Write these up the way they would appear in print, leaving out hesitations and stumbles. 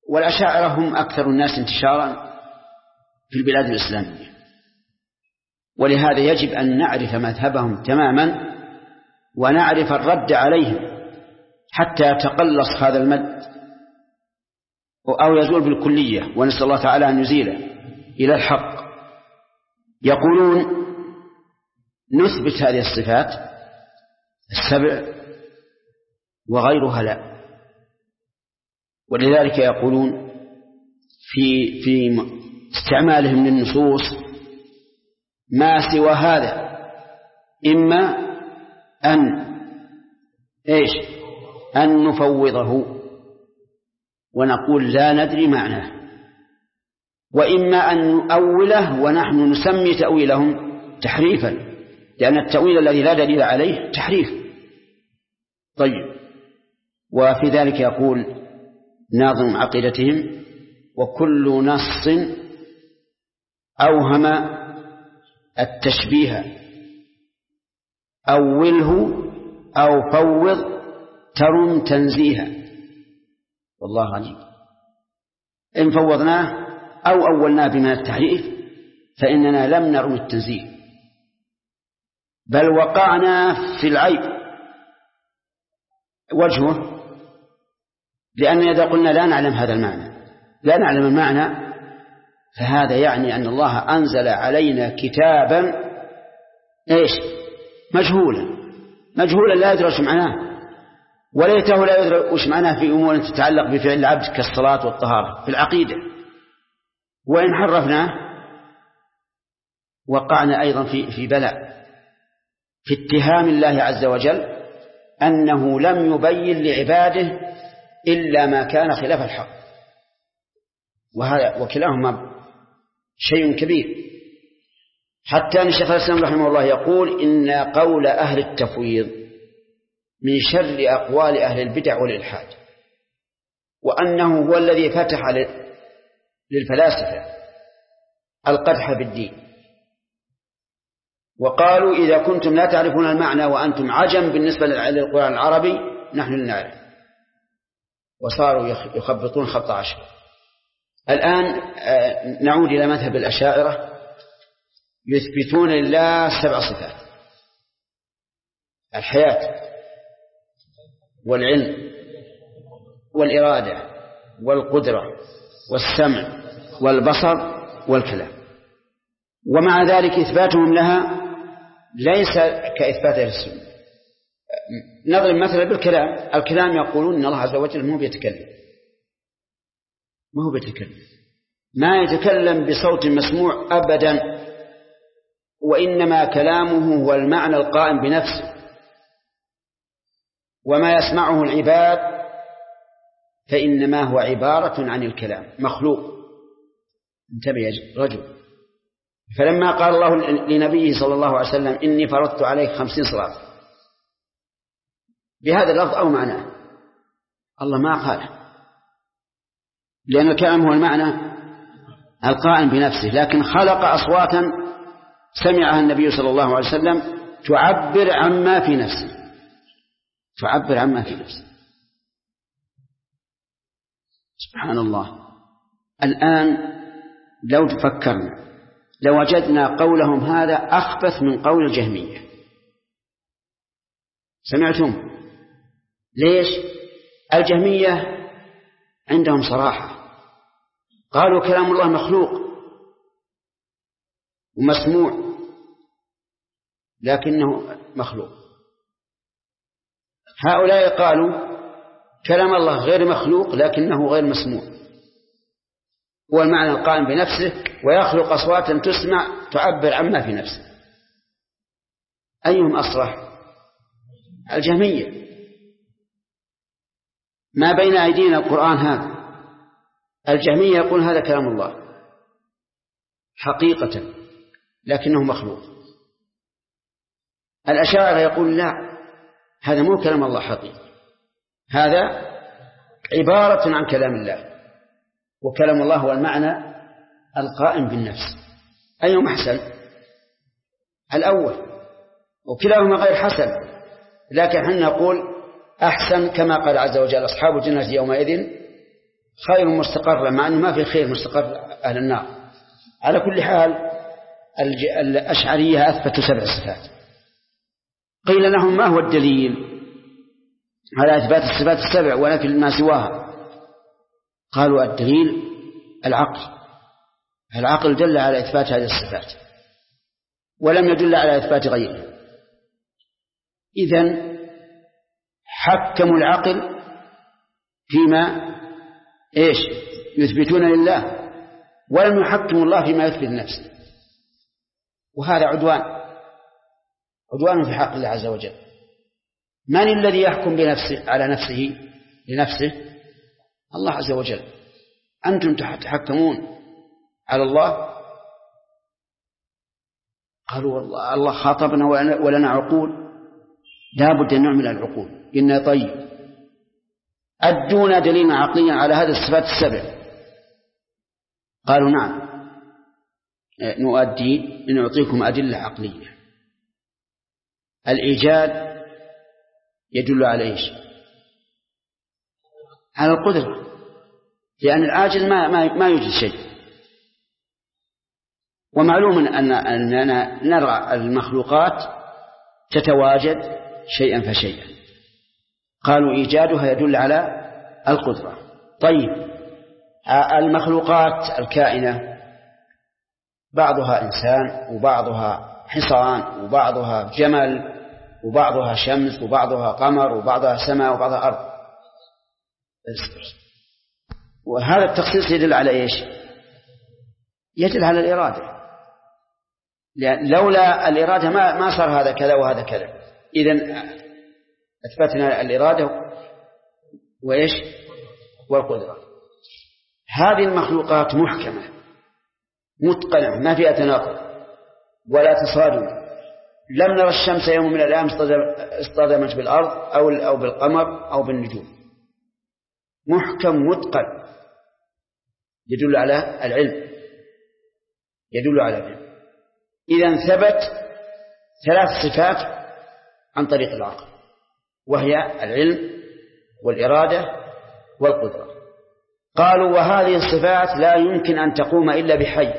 والأشاعرة هم أكثر الناس انتشارا في البلاد الإسلامية، ولهذا يجب أن نعرف مذهبهم تماما ونعرف الرد عليهم حتى يتقلص هذا المد أو يزول بالكلية، ونسأل الله تعالى أن يزيله إلى الحق. يقولون نثبت هذه الصفات السبع وغيرها لا، ولذلك يقولون في استعمالهم للنصوص ما سوى هذا إما أن نفوضه ونقول لا ندري معناه، وإما أن نؤوله ونحن نسمي تأويلهم تحريفا، لأن التأويل الذي لا دليل عليه تحريف. طيب، وفي ذلك يقول ناظم عقيدتهم: وكل نص أوهم التشبيه أوله أو فوض ترم تنزيها. والله عجيب، إن فوضناه أو أولناه بما التحريف فإننا لم نرم التنزيه، بل وقعنا في العيب. وجهه لأن إذا قلنا لا نعلم هذا المعنى، لا نعلم المعنى، فهذا يعني أن الله أنزل علينا كتابا مجهولا لا يدرى وش معناه، وليته لا يدرى وش معناه في أمور تتعلق بفعل العبد كالصلاة والطهارة في العقيدة. وإن حرفناه وقعنا أيضا في بلاء، في اتهام الله عز وجل أنه لم يبين لعباده إلا ما كان خلاف الحق، وكلاهما شيء كبير. حتى أن الشيخ الإسلام رحمه الله يقول إن قول أهل التفويض من شر أقوال أهل البدع والإلحاد، وأنه هو الذي فتح للفلاسفة القدح بالدين، وقالوا إذا كنتم لا تعرفون المعنى وأنتم عجم بالنسبة للقرآن العربي نحن نعرف، وصاروا يخبطون خبط عشر. الآن نعود إلى مذهب الأشاعرة، يثبتون لله 7 صفات: الحياة والعلم والإرادة والقدرة والسمع والبصر والكلام. ومع ذلك إثباتهم لها ليس كإثبات أهل السنة. نضرب مثلا بالكلام. الكلام يقولون إن الله عز وجل ما هو بيتكلم، ما يتكلم بصوت مسموع أبدا، وإنما كلامه هو المعنى القائم بنفسه، وما يسمعه العباد فإنما هو عبارة عن الكلام مخلوق. انتبه يا رجل. فلما قال الله لنبيه صلى الله عليه وسلم إني فرضت عليك 50 صلاة بهذا اللفظ أو معناه، الله ما قال، لأن الكلام هو المعنى القائم بنفسه، لكن خلق أصواتا سمعها النبي صلى الله عليه وسلم تعبر عما في نفسه، سبحان الله. الآن لو تفكرنا لوجدنا قولهم هذا أخبث من قول الجهمية. سمعتم؟ ليش؟ الجهمية عندهم صراحة، قالوا كلام الله مخلوق ومسموع لكنه مخلوق. هؤلاء قالوا كلام الله غير مخلوق لكنه غير مسموع، هو المعنى القائم بنفسه، ويخلق أصواتا تسمع تعبر عما في نفسه. أيهم أصرح؟ الجهمية. ما بين أيدينا القرآن هذا، الجهمية يقول هذا كلام الله حقيقة لكنه مخلوق. الأشاعرة يقول لا، هذا مو كلام الله حقيقي، هذا عبارة عن كلام الله، وكلام الله هو المعنى القائم بالنفس. أيهم أحسن؟ الأول، وكلاهما غير حسن، لكن نحن نقول أحسن كما قال عز وجل أصحاب الجنة يومئذ خير مستقر، مع أنه ما في خير مستقر أهل النار. على كل حال الأشعرية أثبتوا 7 صفات. قيل لهم ما هو الدليل على إثبات الصفات ال7 ونفي ما سواها؟ قالوا الدليل العقل دل على إثبات هذه الصفات ولم يدل على إثبات غيرها. إذن حكموا العقل فيما يثبتون لله، ولم يحكموا الله فيما يثبت لنفسه، وهذا عدوان في حق الله عز وجل. من الذي يحكم بنفسه على نفسه لنفسه؟ الله عز وجل. أنتم تحكمون على الله؟ قالوا والله الله خاطبنا ولنا عقول، لا بد أن نعمل العقول. قلنا طيب أدونا دليلا عقليا على هذه الصفات ال7. قالوا نعم نعطيكم أدلة عقلية. الإيجاد يدل على إيش؟ على القدرة، لأن العاجز ما يوجد شيء. ومعلوم أننا نرى المخلوقات تتواجد شيئا فشيئا. قالوا إيجادها يدل على القدرة. طيب المخلوقات الكائنة بعضها إنسان وبعضها حصان وبعضها جمل وبعضها شمس وبعضها قمر وبعضها سماء وبعضها أرض. وهذا التخصيص يدل على إيش؟ يدل على الإرادة، لأن لولا الإرادة ما صار هذا كذا وهذا كذا. إذن أثبتنا الإرادة وإيش؟ والقدرة. هذه المخلوقات محكمة متقنة ما فيها تناقض ولا تصادم. لم نرى الشمس يوم من الأيام اصطدمت بالأرض أو بالقمر أو بالنجوم. محكم متقن يدل على العلم، إذن ثبت 3 صفات عن طريق العقل، وهي العلم والإرادة والقدرة. قالوا وهذه الصفات لا يمكن أن تقوم إلا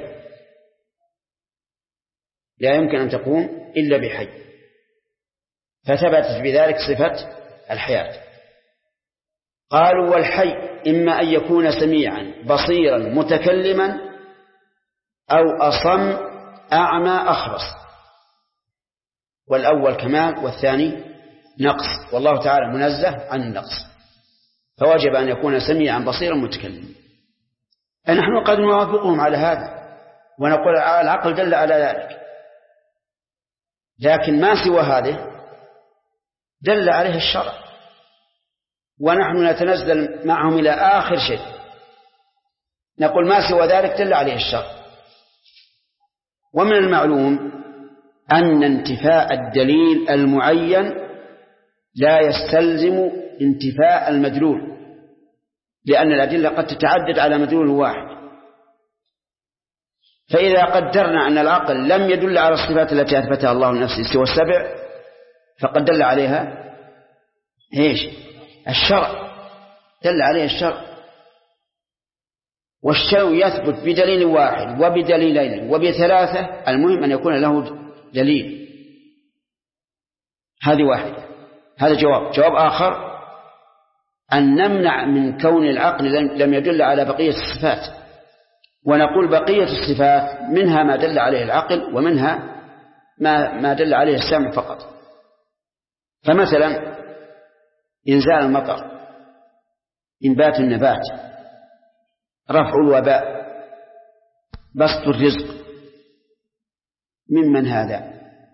بحي، فثبتت بذلك صفة الحياة. قالوا والحي إما أن يكون سميعا بصيرا متكلما أو أصم أعمى أخرس، والأول كمال والثاني نقص، والله تعالى منزه عن النقص، فوجب أن يكون سميعا بصيرا متكلما. نحن قد نوافقهم على هذا ونقول العقل دل على ذلك، لكن ما سوى هذه دل عليه الشرع، ونحن نتنزل معهم إلى آخر شيء نقول ما سوى ذلك دل عليه الشرع. ومن المعلوم أن انتفاء الدليل المعين لا يستلزم انتفاء المدلول، لأن الأدلة قد تتعدد على مدلول واحد. فإذا قدرنا أن العقل لم يدل على الصفات التي أثبتها الله لنفسه سوى 7، فقد دل عليها الشرع، دل عليها الشرع. والشيء يثبت بدليل واحد وبدليلين وب3، المهم أن يكون له دليل. هذه واحدة. هذا جواب آخر أن نمنع من كون العقل لم يدل على بقية الصفات، ونقول بقية الصفات منها ما دل عليه العقل ومنها ما دل عليه السمع فقط. فمثلا إنزال المطر، إنبات النبات، رفع الوباء، بسط الرزق، ممن هذا؟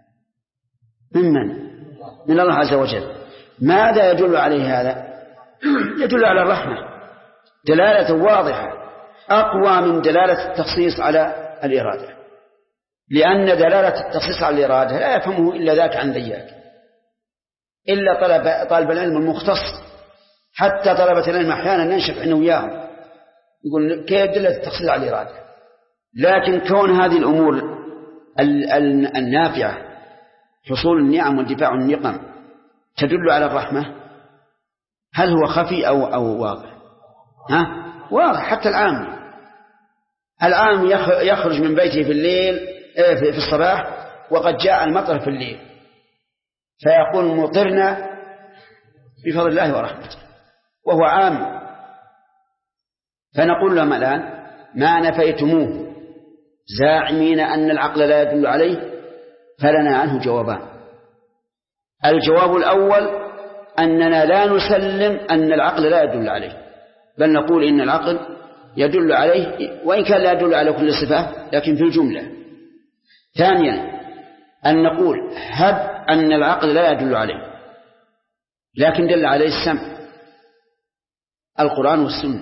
من الله عز وجل. ماذا يدل عليه هذا؟ يدل على الرحمة دلالة واضحة أقوى من دلالة التخصيص على الإرادة، لأن دلالة التخصيص على الإرادة لا يفهمه إلا ذاك عن ذياك، إلا طالب العلم المختص. حتى طلبة العلم أحيانا ننشف عنه وياهم يقول كيف دلالة التخصيص على الإرادة. لكن كون هذه الأمور النافعة، حصول النعم واندفاع النقم، تدل على الرحمة، هل هو خفي أو واضح؟ واضح. حتى العام يخرج من بيته في الليل في الصباح وقد جاء المطر في الليل، فيقول مطرنا بفضل الله ورحمته وهو عام. فنقول لهم الآن ما نفيتموه زاعمين أن العقل لا يدل عليه فلنا عنه جوابان. الجواب الأول أننا لا نسلم أن العقل لا يدل عليه، بل نقول إن العقل يدل عليه وإن كان لا يدل على كل صفة لكن في الجملة. ثانيا أن نقول هب أن العقل لا يدل عليه لكن دل عليه السمع القرآن والسنة،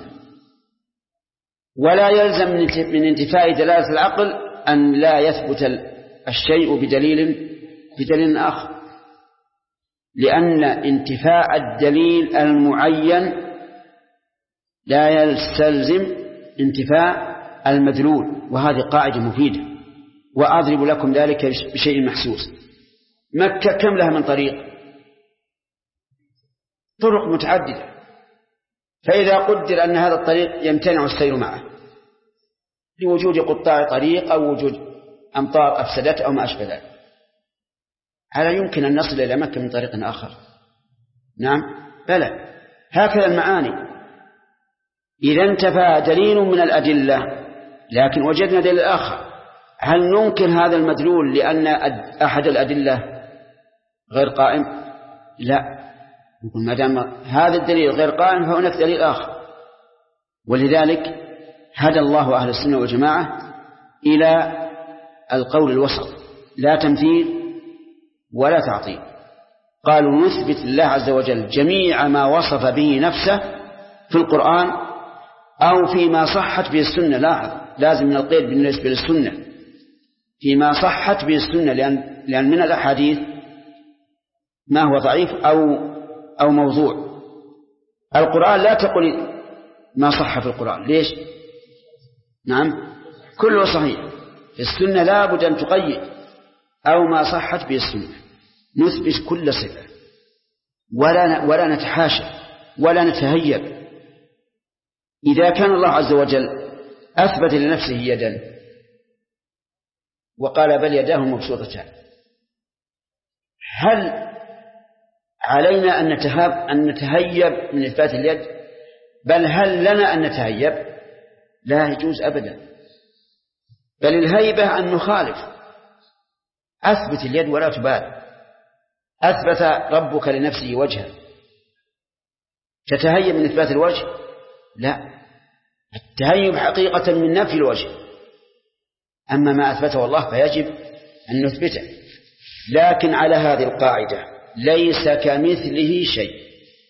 ولا يلزم من انتفاء دلالة العقل أن لا يثبت الشيء بدليل آخر، لأن انتفاء الدليل المعين لا يستلزم انتفاء المدلول، وهذه قاعدة مفيدة. وأضرب لكم ذلك بشيء محسوس. مكة كم لها من طريق؟ طرق متعددة، فإذا قدر أن هذا الطريق يمتنع السير معه لوجود قطاع طريق أو وجود أمطار أفسدت أو ما أشبه ذلك، هل يمكن أن نصل إلى مكة من طريق آخر؟ نعم بلى. هكذا المعاني. إذا انتفى دليل من الأدلة لكن وجدنا دليل آخر، هل ننكر هذا المدلول لأن أحد الأدلة غير قائم؟ لا، نقول ما دام هذا الدليل غير قائم فهناك دليل آخر. ولذلك هدى الله أهل السنة والجماعة إلى القول الوسط، لا تمثيل ولا تعطيل. قالوا نثبت لله عز وجل جميع ما وصف به نفسه في القرآن أو فيما صحت به السنة. لاحظ لازم من القيد بالنسبة للسنة فيما صحت به السنة، لأن من الأحاديث ما هو ضعيف أو موضوع. القرآن لا تقول ما صح في القرآن، ليش؟ نعم كله صحيح. في السنة لا بد أن تقيد أو ما صحت به السنة. نثبت كل صفة ولا نتحاشى ولا نتهيب. إذا كان الله عز وجل أثبت لنفسه يدا وقال بل يداه مبسوطتان، هل علينا أن نتهيب من إثبات اليد؟ بل هل لنا أن نتهيب؟ لا يجوز أبدا. بل الهيبة أن نخالف. أثبت اليد ولا تبال. أثبت ربك لنفسه وجها تتهيب من إثبات الوجه؟ لا، التهيب حقيقة من نفي الوجه. أما ما أثبته الله فيجب أن نثبته، لكن على هذه القاعدة ليس كمثله شيء،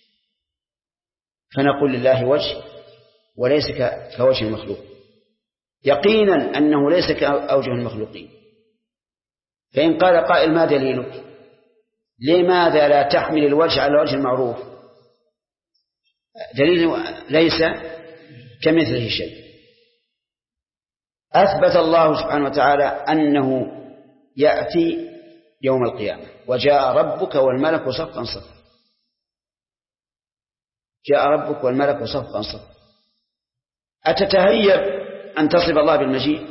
فنقول لله وجه وليس كوجه المخلوق، يقينا أنه ليس كأوجه المخلوقين. فإن قال قائل ما دليلك؟ لماذا لا تحمل الوجه على الوجه المعروف؟ دليل ليس كمثله شيء. أثبت الله سبحانه وتعالى أنه يأتي يوم القيامة وجاء ربك والملك صفا صفا. جاء ربك والملك صفا صفا. أتتهيب أن تصف الله بالمجيء؟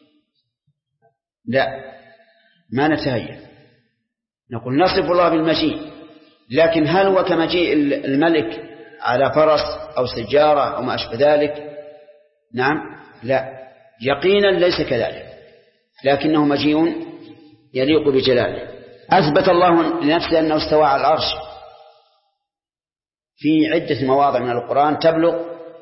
لا، ما نتهيب. نقول نصف الله بالمجيء، لكن هل هو كمجيء الملك على فرس أو سجارة أو ما أشبه ذلك؟ نعم لا، يقينا ليس كذلك، لكنه مجيء يليق بجلاله. أثبت الله لنفسه أنه استوى على العرش في عدة مواضع من القرآن تبلغ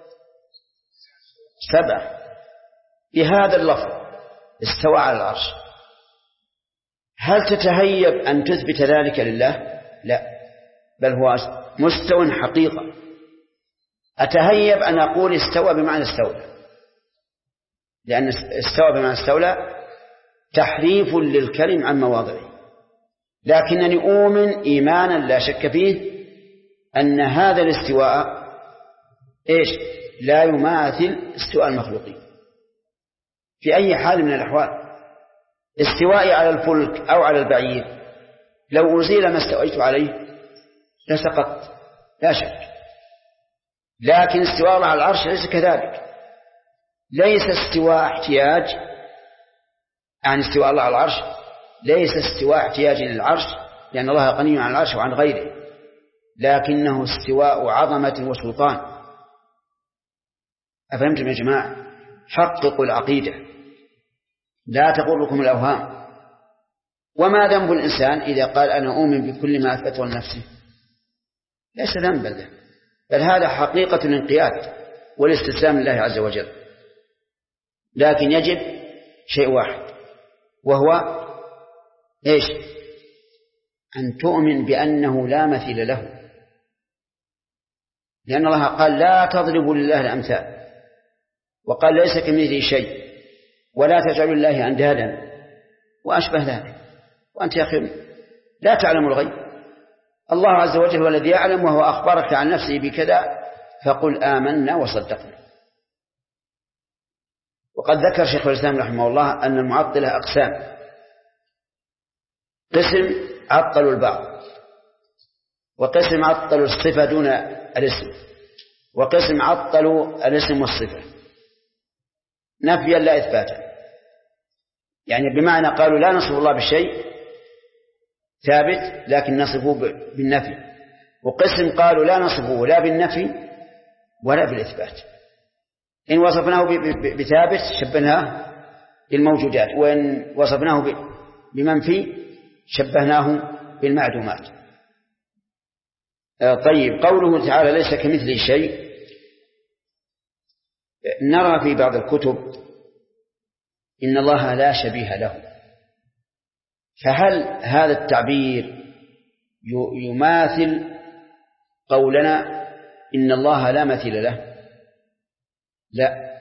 7 بهذا اللفظ استوى على العرش. هل تتهيب أن تثبت ذلك لله؟ لا، بل هو مستوى حقيقة. أتهيب أن أقول استوى بمعنى استولى، لأن استوى بمعنى استولى تحريف للكلم عن مواضعه، لكنني أؤمن إيمانا لا شك فيه أن هذا الاستواء لا يماثل استواء المخلوقين في أي حال من الأحوال. استوائي على الفلك أو على البعير لو أزيل ما استويت عليه لسقط لا شك، لكن استواء الله على العرش ليس كذلك، ليس استواء احتياج عن استواء الله على العرش، ليس استواء احتياج للعرش لأن الله غني عن العرش وعن غيره، لكنه استواء عظمة وسلطان. أفهمتم يا جماعة؟ حققوا العقيدة، لا تغركم الأوهام. وما ذنب الإنسان إذا قال أنا أؤمن بكل ما أثبته لنفسه؟ ليس ذنبا له، بل هذا حقيقة الانقياد والاستسلام لله عز وجل. لكن يجب شيء واحد، وهو إيش؟ أن تؤمن بأنه لا مثيل له، لأن الله قال لا تضربوا لله الأمثال، وقال ليس كمثله شيء، ولا تجعلوا لله أندادا وأشبه ذلك. وأنت يا أخي لا تعلم الغيب، الله عز وجل هو الذي يعلم، وهو أخبرك عن نفسه بكذا فقل آمنا وصدقنا. وقد ذكر شيخ الإسلام رحمه الله أن المعطلة أقسام: قسم عطلوا البعض، وقسم عطلوا الصفة دون الاسم، وقسم عطلوا الاسم والصفة نفيا لا إثباتا، يعني بمعنى قالوا لا نصف الله بالشيء ثابت لكن نصفه بالنفي، وقسم قالوا لا نصفه لا بالنفي ولا بالإثبات، إن وصفناه بثابت شبهناه بالموجودات، وإن وصفناه بمنفي شبهناه بالمعدومات. طيب، قوله تعالى ليس كمثله شيء، نرى في بعض الكتب إن الله لا شبيه له، فهل هذا التعبير يماثل قولنا إن الله لا مثيل له؟ لا.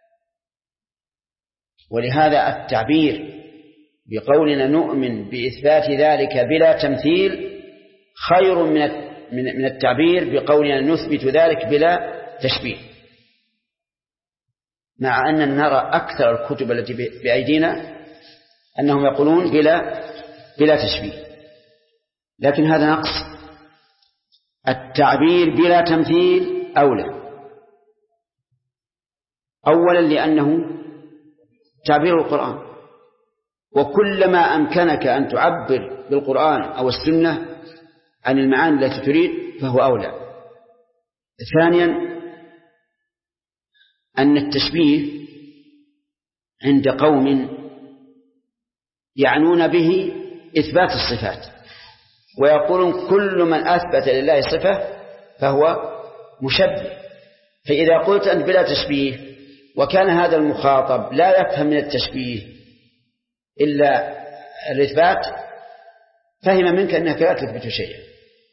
ولهذا التعبير بقولنا نؤمن بإثبات ذلك بلا تمثيل خير من التعبير بقولنا نثبت ذلك بلا تشبيه، مع أننا نرى أكثر الكتب التي بأيدينا أنهم يقولون بلا تشبيه، لكن هذا نقص. التعبير بلا تمثيل أولى، أولا لأنه تعبير القرآن، وكلما أمكنك أن تعبر بالقرآن أو السنة عن المعاني التي تريد فهو أولى. ثانيا أن التشبيه عند قوم يعنون به إثبات الصفات، ويقولون كل من أثبت لله صفة فهو مشبه، فإذا قلت أنت بلا تشبيه وكان هذا المخاطب لا يفهم من التشبيه إلا الإثبات فهم منك أنك لا تثبت شيئا.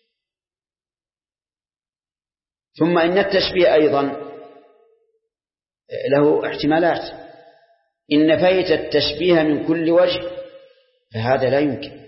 ثم إن التشبيه أيضا له احتمالات، إن نفيت التشبيه من كل وجه فهذا لا يمكن،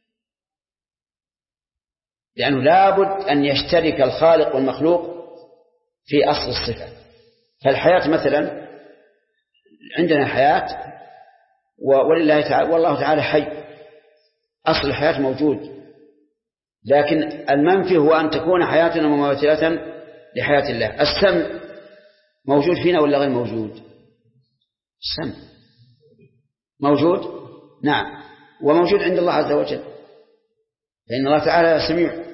لأنه لابد أن يشترك الخالق والمخلوق في أصل الصفة. فالحياة مثلا، عندنا حياة ولله تعالى والله تعالى حي، أصل الحياة موجود، لكن المنفي هو أن تكون حياتنا مماثلة لحياة الله. السمع موجود فينا ولا غير موجود؟ السمع موجود، نعم، وموجود عند الله عز وجل، لأن الله تعالى سميع،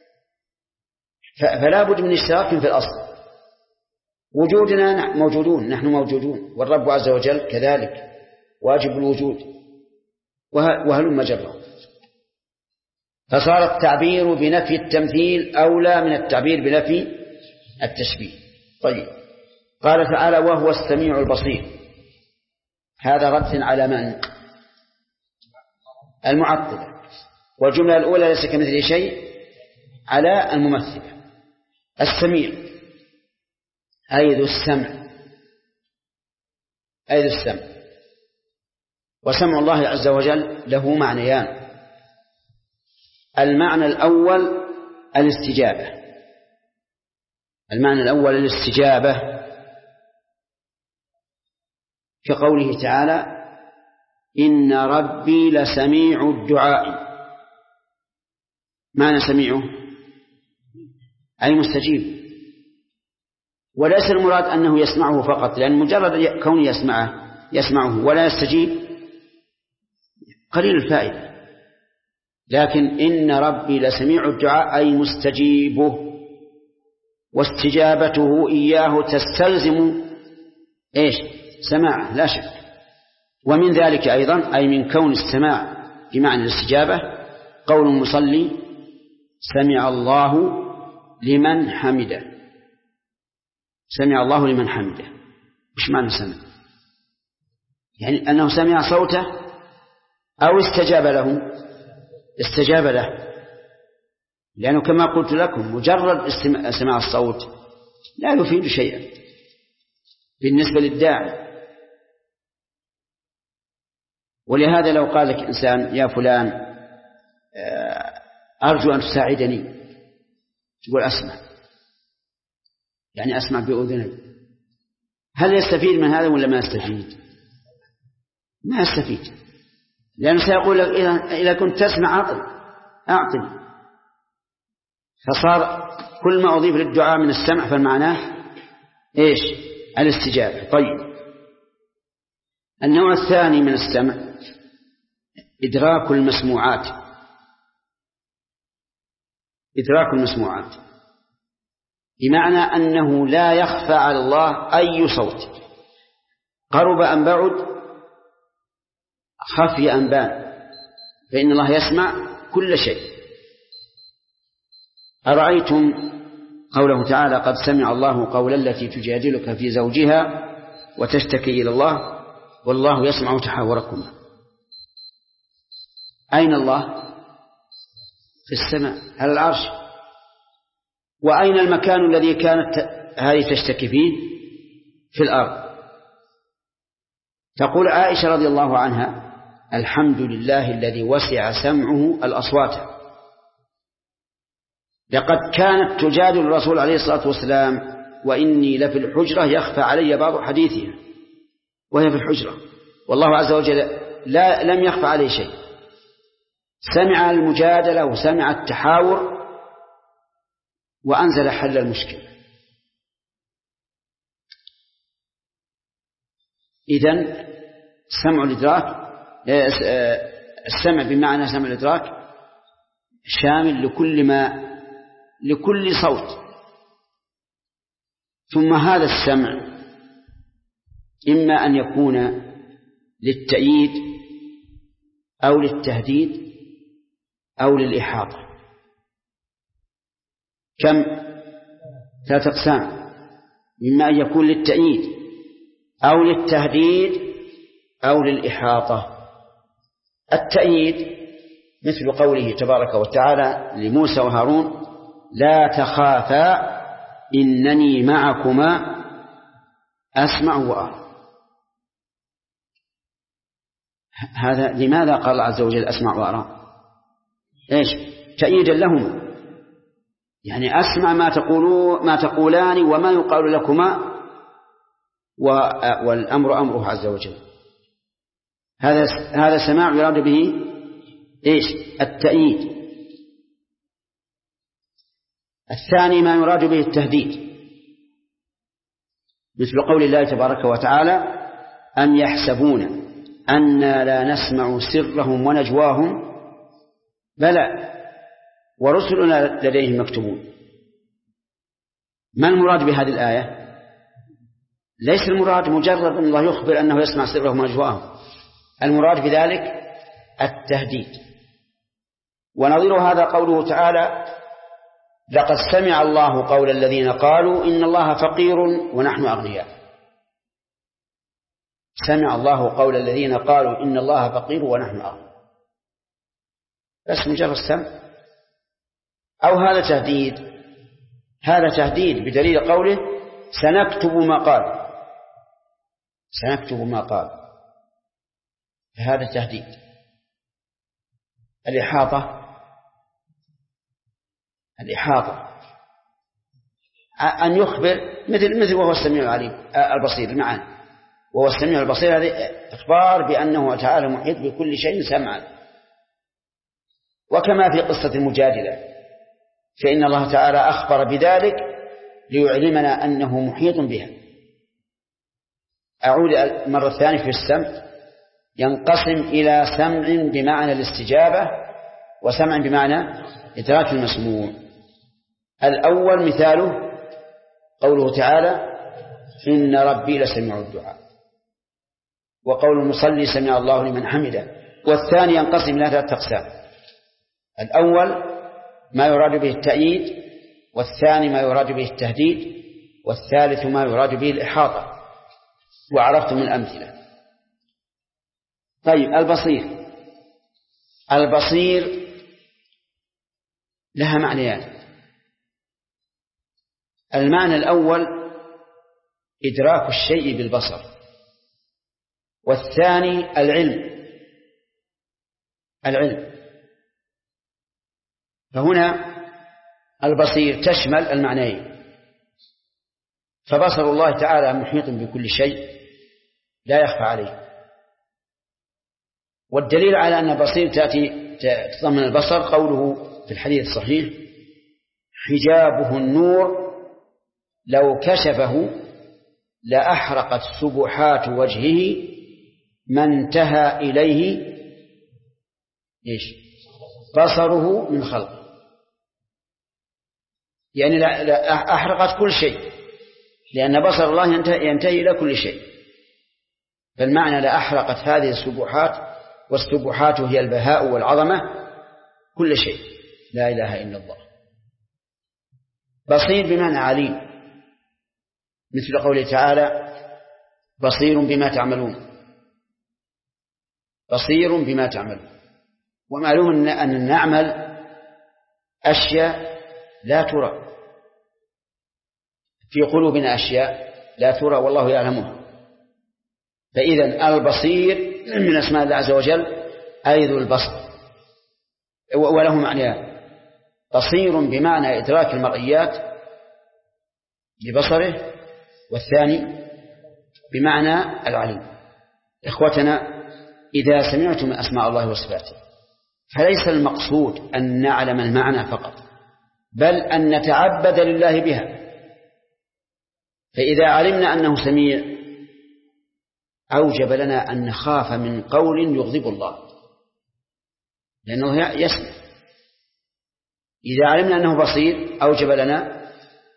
فلا بد من اشتراك في الأصل. وجودنا موجودون، نحن موجودون، والرب عز وجل كذلك واجب الوجود، وهلم جرا. فصار التعبير بنفي التمثيل أولى من التعبير بنفي التشبيه. طيب، قال تعالى وهو السميع البصير، هذا رد على من؟ المعطلة. والجملة الأولى ليس كمثله شيء على الممثلة. السميع أي ذو السمع، أي ذو السمع. وسمع الله عز وجل له معنيان: المعنى الأول الاستجابة، المعنى الأول الاستجابة في قوله تعالى إن ربي لسميع الدعاء. معنى سميعه أي مستجيب، وليس المراد أنه يسمعه فقط، لأن مجرد كونه يسمعه ولا يستجيب قليل الفائدة. لكن إن ربي لسميع الدعاء أي مستجيبه، واستجابته إياه تستلزم إيش؟ سماعه لا شك. ومن ذلك أيضا أي من كون السماع بمعنى الاستجابة قول المصلي سمع الله لمن حمده. سمع الله لمن حمده وش معنى سمع؟ يعني أنه سمع صوته أو استجاب له. استجاب له، لأنه كما قلت لكم مجرد سماع الصوت لا يفيد شيئا بالنسبة للداعي. ولهذا لو قال لك إنسان يا فلان أرجو أن تساعدني، تقول أسمع، يعني أسمع بأذني، هل يستفيد من هذا ولا ما يستفيد؟ ما يستفيد، لأنه سيقول لك إذا كنت تسمع أعطني. فصار كل ما أضيف للدعاء من السمع فالمعنى إيش؟ الاستجابة. طيب، النوع الثاني من السمع إدراك المسموعات. إدراك المسموعات بمعنى أنه لا يخفى على الله أي صوت، قرب أم بعد، خفي أم بان، فإن الله يسمع كل شيء. أرأيتم قوله تعالى قد سمع الله قول التي تجادلك في زوجها وتشتكي إلى الله والله يسمع تحاوركما. أين الله؟ في السماء على العرش. وأين المكان الذي كانت هذه تشتكي فيه؟ في الأرض. تقول عائشة رضي الله عنها الحمد لله الذي وسع سمعه الأصوات. لقد كانت تجادل الرسول عليه الصلاة والسلام وإني لفي الحجرة يخفى علي بعض حديثها وهي في الحجرة، والله عز وجل لم يخفى عليه شيء. سمع المجادلة وسمع التحاور وأنزل حل المشكلة. إذن سمع الإدراك، السمع بمعنى سمع الإدراك شامل لكل صوت. ثم هذا السمع إما أن يكون للتأييد أو للتهديد أو للإحاطة. كم؟ 3 أقسام، إما أن يكون للتأييد أو للتهديد أو للإحاطة. التأييد مثل قوله تبارك وتعالى لموسى وهارون لا تخافا إنني معكما أسمع وأرى. هذا لماذا قال الله عز وجل أسمع وأرى؟ إيش؟ تأييدا لهما، يعني أسمع ما تقولان وما يقال لكما، والأمر أمره عز وجل. هذا سماع يراد به إيش؟ التأييد. الثاني ما يراد به التهديد، مثل قول الله تبارك وتعالى أم يحسبون أنا لا نسمع سرهم ونجواهم بلى ورسلنا لديهم مكتوبون. ما المراد بهذه الآية؟ ليس المراد مجرد أن الله يخبر أنه يسمع سرهم ونجواهم، المراد بذلك التهديد. ونظير هذا قوله تعالى لقد سمع الله قول الذين قالوا إن الله فقير ونحن أغنياء. سمع الله قول الذين قالوا إن الله فقير ونحن أغنياء، بس مجرد سمع. أو هذا تهديد، هذا تهديد بدليل قوله سنكتب ما قال، سنكتب ما قال، هذا تهديد. الإحاطة أن يخبر مثل وهو السميع العليم البصير معنا، وهو السميع البصير، هذا إخبار بأنه تعالى محيط بكل شيء سمعا. وكما في قصة المجادلة فإن الله تعالى أخبر بذلك ليعلمنا أنه محيط بها. أعود مرة ثانية في السمع، ينقسم إلى سمع بمعنى الاستجابة وسمع بمعنى إدراك المسموع. الأول مثاله قوله تعالى إن ربي لسميع الدعاء، وقول المصلي سمع الله لمن حمده. والثاني ينقسم إلى 3 أقسام: الأول ما يراد به التأييد، والثاني ما يراد به التهديد، والثالث ما يراد به الإحاطة، وعرفتم الأمثلة. طيب البصير لها معنيان. المعنى الأول إدراك الشيء بالبصر، والثاني العلم. فهنا البصير تشمل المعنيين، فبصر الله تعالى محيط بكل شيء لا يخفى عليه. والدليل على أن البصير تضمن البصر قوله في الحديث الصحيح: حجابه النور لو كشفه لأحرقت سبحات وجهه ما انتهى إليه بصره من خلقه. يعني لا أحرقت كل شيء، لأن بصر الله ينتهي إلى كل شيء. فالمعنى لأحرقت هذه السبحات، والسبحات هي البهاء والعظمة، كل شيء، لا إله إلا الله. بصير بمعنى عليم، مثل قوله تعالى: بصير بما تعملون. بصير بما تعملون. ومعلوم أن نعمل أشياء لا ترى، في قلوبنا أشياء لا ترى والله يعلمها. فإذا البصير من اسماء الله عز وجل أي ذو البصر، وله معنيان: بصير بمعنى إدراك المرئيات ببصره، والثاني بمعنى العلم. إخوتنا، إذا سمعتم أسماء الله وصفاته فليس المقصود أن نعلم المعنى فقط، بل أن نتعبد لله بها. فإذا علمنا أنه سميع أوجب لنا أن نخاف من قول يغضب الله، لأنه يسمع. إذا علمنا أنه بصير أوجب لنا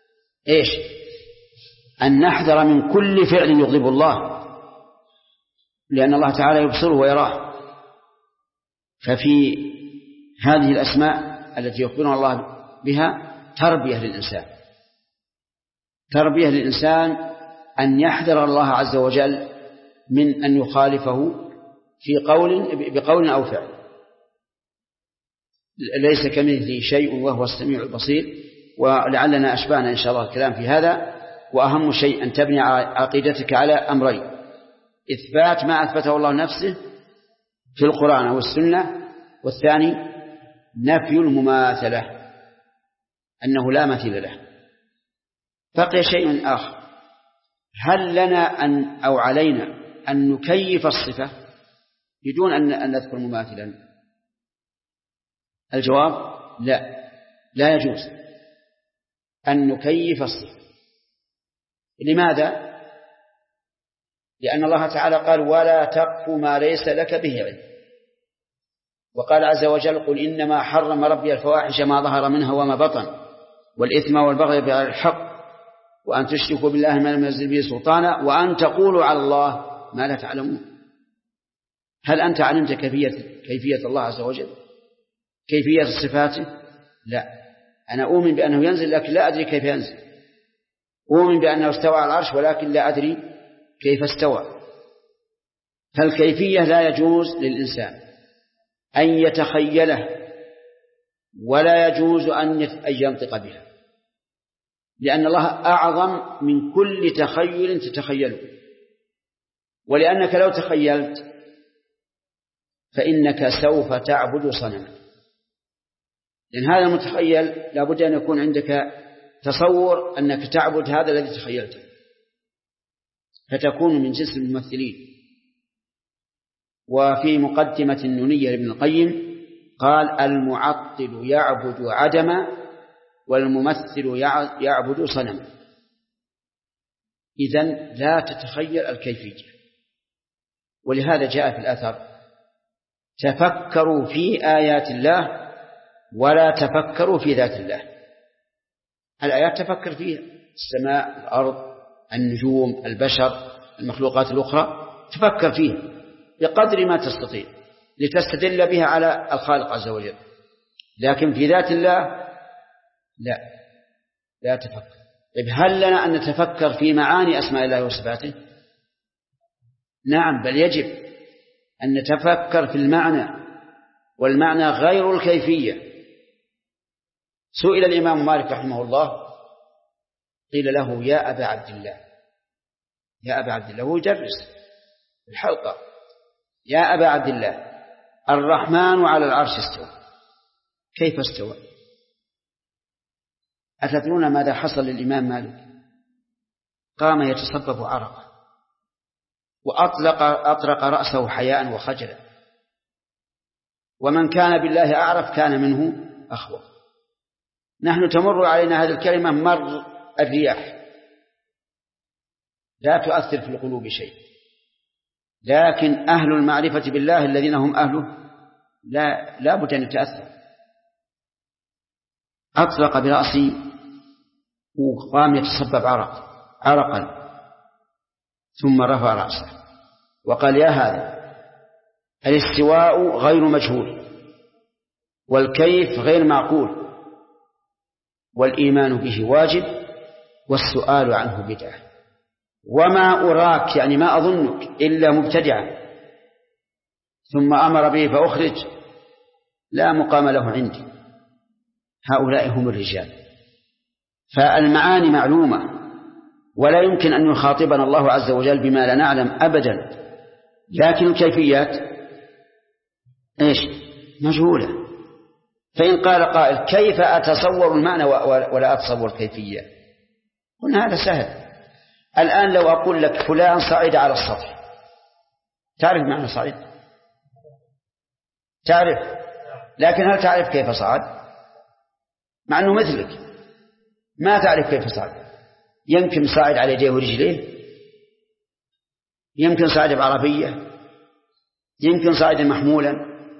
أن نحذر من كل فعل يغضب الله، لأن الله تعالى يبصره ويراه. ففي هذه الأسماء التي يخبرنا الله بها تربية للإنسان أن يحذر الله عز وجل من أن يخالفه بقول أو فعل. ليس كمثله شيء وهو السميع البصير. ولعلنا أشبعنا إن شاء الله الكلام في هذا. وأهم شيء أن تبني عقيدتك على أمرين: إثبات ما أثبته الله نفسه في القرآن أو السنة، والثاني نفي المماثلة، أنه لا مثيل له. بقي شيء آخر: هل لنا أو علينا أن نكيف الصفة بدون أن نذكر مماثلا؟ الجواب: لا يجوز أن نكيف الصفة. لماذا؟ لأن الله تعالى قال: ولا تقف ما ليس لك به علم. وقال عز وجل: قل إنما حرم ربي الفواحش ما ظهر منها وما بطن، والإثم والبغي بغير الحق، وأن تشركوا بالله ما لم ينزل به سلطانا، وأن تقولوا على الله ما لا تعلمون. هل أنت علمت كيفية الله عز وجل، كيفية صفاته؟ لا. أنا أؤمن بأنه ينزل لكن لا أدري كيف ينزل، أؤمن بأنه استوى على العرش ولكن لا أدري كيف استوى. فالكيفية لا يجوز للإنسان أن يتخيله، ولا يجوز أن ينطق بها، لأن الله أعظم من كل تخيل تتخيله. ولأنك لو تخيلت فإنك سوف تعبد صنما، لأن هذا المتخيل لابد أن يكون عندك تصور أنك تعبد هذا الذي تخيلته، فتكون من جنس الممثلين. وفي مقدمة النونية لابن القيم قال: المعطل يعبد عدما، والممثل يعبد صنما. إذن لا تتخيل الكيفية. ولهذا جاء في الأثر: تفكروا في آيات الله ولا تفكروا في ذات الله. الآيات تفكر فيها، السماء، الأرض، النجوم، البشر، المخلوقات الأخرى، تفكر فيها بقدر ما تستطيع لتستدل بها على الخالق عز وجل. لكن في ذات الله لا تفكر. طيب هل لنا أن نتفكر في معاني أسماء الله وصفاته؟ نعم، بل يجب أن نتفكر في المعنى، والمعنى غير الكيفية. سئل الإمام مالك رحمه الله، قيل له: يا أبا عبد الله، هو يدرس في الحلقة: يا أبا عبد الله، الرحمن على العرش استوى، كيف استوى؟ أتدرون ماذا حصل للإمام مالك؟ قام يتصبب عرقا وأطرق رأسه حياء وخجلا، ومن كان بالله أعرف كان منه أخوف. نحن تمر علينا هذه الكلمة مر الرياح، لا تؤثر في القلوب شيء، لكن أهل المعرفة بالله الذين هم أهله لا بد أن يتأثر. أطلق برأسه وقام يتصبب عرقا، ثم رفع رأسه وقال: يا هذا، الاستواء غير مجهول، والكيف غير معقول، والإيمان به واجب، والسؤال عنه بدعة، وما أراك، يعني ما أظنك، إلا مبتدعا. ثم أمر به فأخرج، لا مقام له عندي. هؤلاء هم الرجال. فالمعاني معلومة، ولا يمكن أن يخاطبنا الله عز وجل بما لا نعلم أبدا، لكن الكيفيات مجهولة. فإن قال قائل: كيف أتصور المعنى ولا أتصور الكيفية؟ قلنا هذا سهل. الآن لو أقول لك فلان صعد على السطح، تعرف معنى صعد؟ تعرف، لكن هل تعرف كيف صعد؟ مع أنه مثلك ما تعرف كيف صعد. يمكن صعد على يديه ورجليه، يمكن صعد بعربية، يمكن صعد محمولا،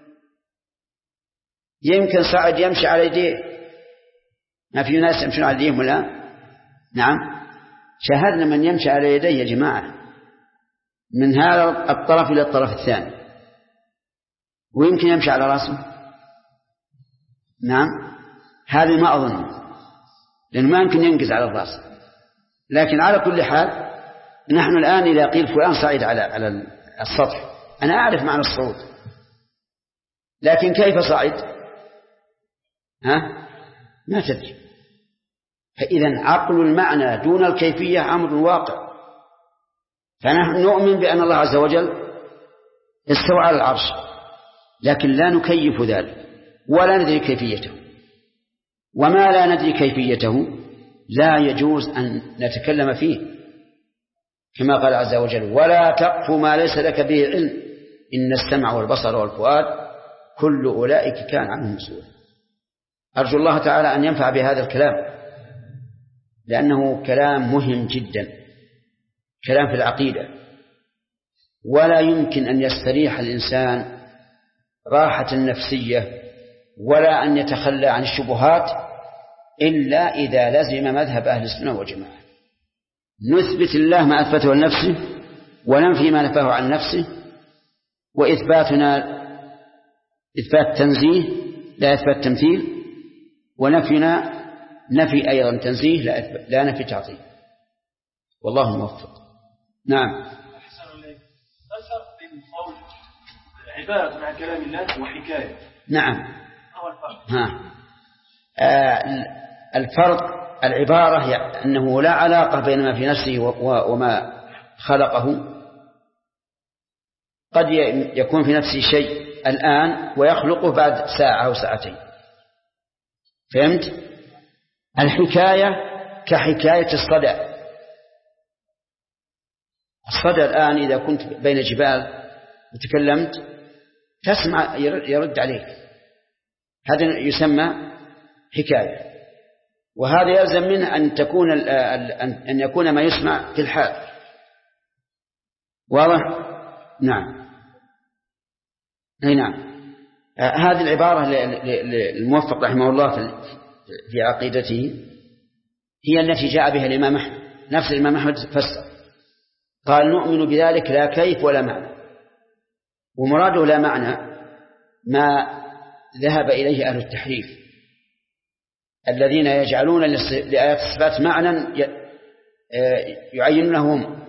يمكن صعد يمشي على يديه. ما في ناس يمشون على يديهم ولا؟ نعم، شاهدنا من يمشي على يديه يا جماعة، من هذا الطرف إلى الطرف الثاني. ويمكن يمشي على رأسه. نعم، هذا ما أظن، لأنه ما يمكن ينقز على الرأس. لكن على كل حال، نحن الآن إذا قيل فلان صعد على السطح، أنا أعرف معنى الصعود، لكن كيف صعد؟ ما تدري. فإذا عقل المعنى دون الكيفية أمر واقع. فنحن نؤمن بأن الله عز وجل استوى على العرش، لكن لا نكيف ذلك ولا ندري كيفيته. وما لا ندري كيفيته لا يجوز أن نتكلم فيه، كما قال عز وجل: ولا تقف ما ليس لك به علم إن السمع والبصر والفؤاد كل أولئك كان عنه مسؤولا. أرجو الله تعالى أن ينفع بهذا الكلام، لأنه كلام مهم جدا، كلام في العقيدة. ولا يمكن أن يستريح الإنسان راحة نفسية ولا أن يتخلى عن الشبهات إلا إذا لزم مذهب أهل السنة والجماعة. نثبت الله ما أثبته لنفسه، وننفي ما نفاه عن نفسه، وإثباتنا إثبات تنزيه لا إثبات تمثيل، ونفينا نفي أيضا تنزيه لا نفي تعطيل. والله موفق. نعم. أحسن إليك. ما الفرق بين قول عبارة مع كلام الله وحكاية؟ نعم. أو الفرق؟ الفرق العبارة أنه لا علاقة بين ما في نفسه وما خلقه. قد يكون في نفسه شيء الآن ويخلقه بعد ساعة أو ساعتين. فهمت؟ الحكاية كحكاية الصدى. الصدى الآن إذا كنت بين جبال وتكلمت تسمع يرد عليك، هذا يسمى حكاية. وهذا يلزم منه أن يكون ما يسمع في الحال. واضح؟ نعم. أي نعم. هذه العبارة للموفق رحمه الله في عقيدته هي التي جاء بها الإمام أحمد. نفس الإمام أحمد فسر قال نؤمن بذلك لا كيف ولا معنى، ومراده لا معنى ما ذهب إليه أهل التحريف الذين يجعلون لآيات الصفات معنى يعينونهم،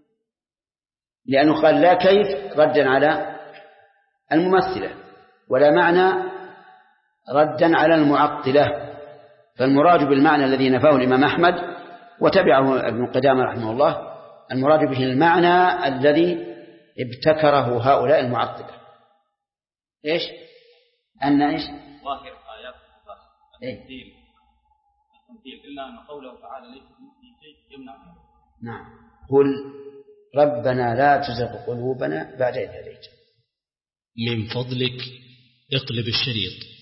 لأنه قال لا كيف ردا على الممثلة ولا معنى ردا على المعطلة. فالمراد بالمعنى الذي نفاه الإمام أحمد وتبعه ابن قدامة رحمه الله المراد به المعنى الذي ابتكره هؤلاء المعطلة. إيش؟ أن إيش؟ ظاهر آيات التمثيل إلا أن قوله تعالى ليس كمثله شيء يمنع. نعم. قل ربنا لا تزغ قلوبنا بعد إذ هديتنا. من فضلك اقلب الشريط.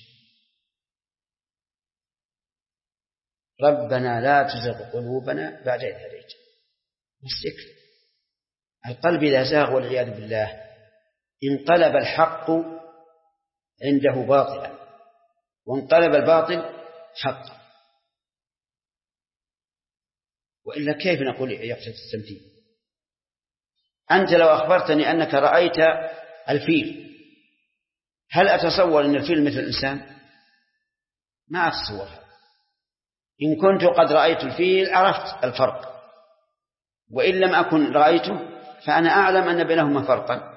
ربنا لا تزغ قلوبنا بعد إذ هديتنا. مستكر القلب إذا زاغ والعياذ بالله انقلب الحق عنده باطلا وانقلب الباطل حقا، وإلا كيف نقول يقصد التمثيل؟ أنت لو أخبرتني أنك رأيت الفيل، هل أتصور أن الفيل مثل الإنسان؟ ما أتصور. إن كنت قد رأيت الفيل عرفت الفرق، وإن لم أكن رأيته فأنا أعلم أن بينهما فرقا،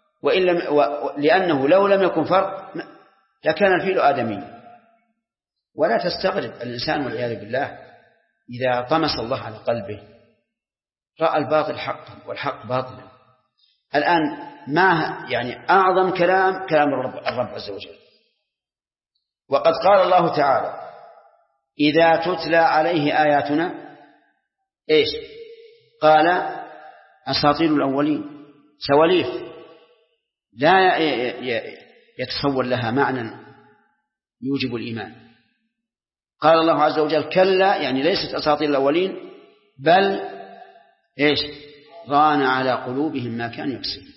لأنه لو لم يكن فرق لكان الفيل آدمي. ولا تستغرب الإنسان والعياذ بالله إذا طمس الله على قلبه رأى الباطل حقا والحق باطلا. الآن ما يعني أعظم كلام الرب عز وجل، وقد قال الله تعالى إذا تتلى عليه آياتنا إيش؟ قال أساطير الأولين، سواليف لا يتصور لها معنى يوجب الإيمان. قال الله عز وجل كلا، يعني ليست أساطير الأولين بل إيش؟ ران على قلوبهم ما كانوا يكسبون.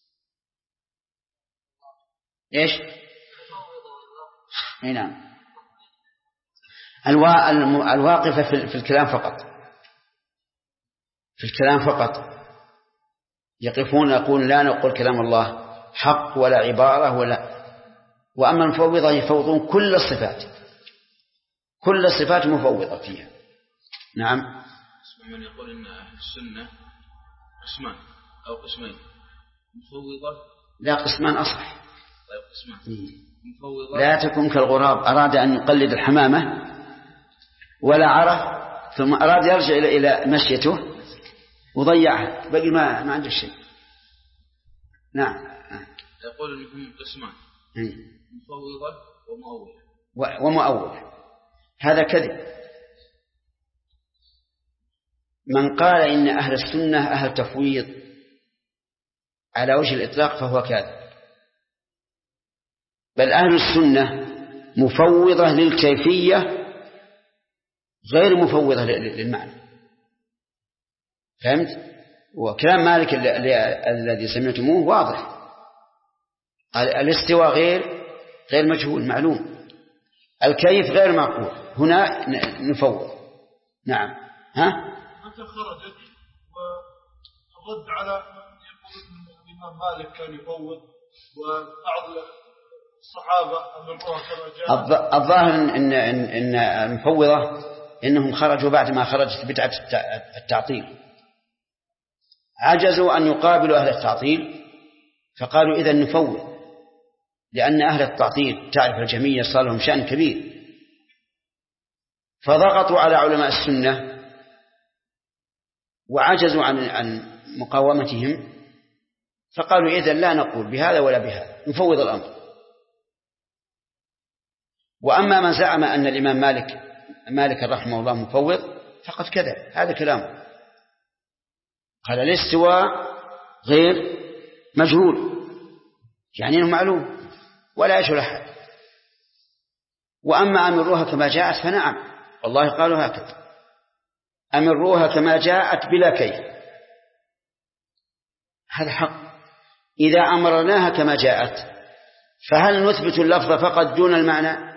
إيش؟ نعم. الواقفة في الكلام فقط، في الكلام فقط يقفون يقول لا نقول كلام الله حق ولا عبارة ولا. وأما المفوضة يفوضون كل الصفات، كل الصفات مفوضة فيها. نعم. من يقول إن أهل السنة قسمان أو قسمين، مفوضة لا قسمان أصح. طيب قسمان مفوضة لا تكن كالغراب أراد أن يقلد الحمامة ولا عرف ثم أراد يرجع إلى مشيته وضيعها بقي ما عنده شيء. نعم. يقول إنهم قسمان مفوضة ومؤولة. هذا كذب. من قال إن أهل السنة أهل تفويض على وجه الإطلاق فهو كاذب، بل أهل السنة مفوضة للكيفية غير مفوضة للمعنى. فهمت؟ وكلام مالك الذي سمعتموه واضح، الاستواء غير مجهول معلوم، الكيف غير معقول، هنا نفوض. نعم. ها؟ متى خرجت ورد على يقول الإمام مالك كان يفوض وبعض الصحابة أمروها كما جاء. الظاهر إن المفوضة إنهم خرجوا بعد ما خرجت بدعة التعطيل، عجزوا أن يقابلوا أهل التعطيل فقالوا إذن نفوض، لأن أهل التعطيل تعرف الجميع صار لهم شأن كبير، فضغطوا على علماء السنة وعجزوا عن مقاومتهم، فقالوا إذن لا نقول بهذا ولا بهذا، نفوض الأمر. وأما من زعم أن الإمام مالك رحمه الله مفوض فقد كذب، هذا كلامه. قال الاستواء غير مجهول، يعني انه معلوم ولا يشغل أحد. وأما أمروها كما جاءت فنعم، والله قالوا هكذا أمروها كما جاءت بلا كيف. هذا حق. إذا أمرناها كما جاءت فهل نثبت اللفظ فقط دون المعنى؟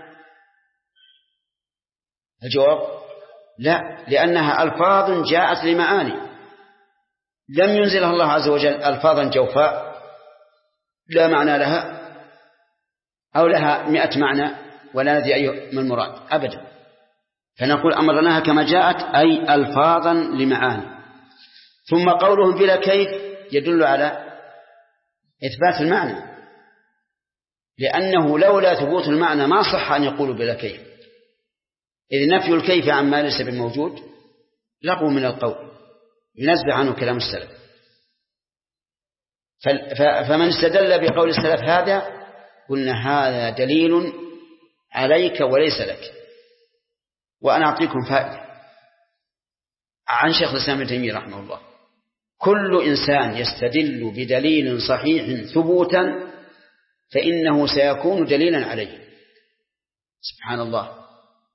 الجواب لا، لأنها ألفاظ جاءت لمعاني، لم ينزلها الله عز وجل ألفاظا جوفاء لا معنى لها أو لها 100 معنى ولا ندري أيهما المراد أبدا. فنقول أمرناها كما جاءت أي ألفاظا لمعاني. ثم قولهم بلا كيف يدل على إثبات المعنى، لأنه لولا ثبوت المعنى ما صح أن يقولوا بلا كيف، إذ نفي الكيف عما ليس بموجود لغو من القول ينزه عنه كلام السلف. فمن استدل بقول السلف هذا قلنا هذا دليل عليك وليس لك. وأنا أعطيكم فائدة عن شيخ الإسلام ابن تيمية رحمه الله: كل إنسان يستدل بدليل صحيح ثبوتا فإنه سيكون دليلا عليه. سبحان الله،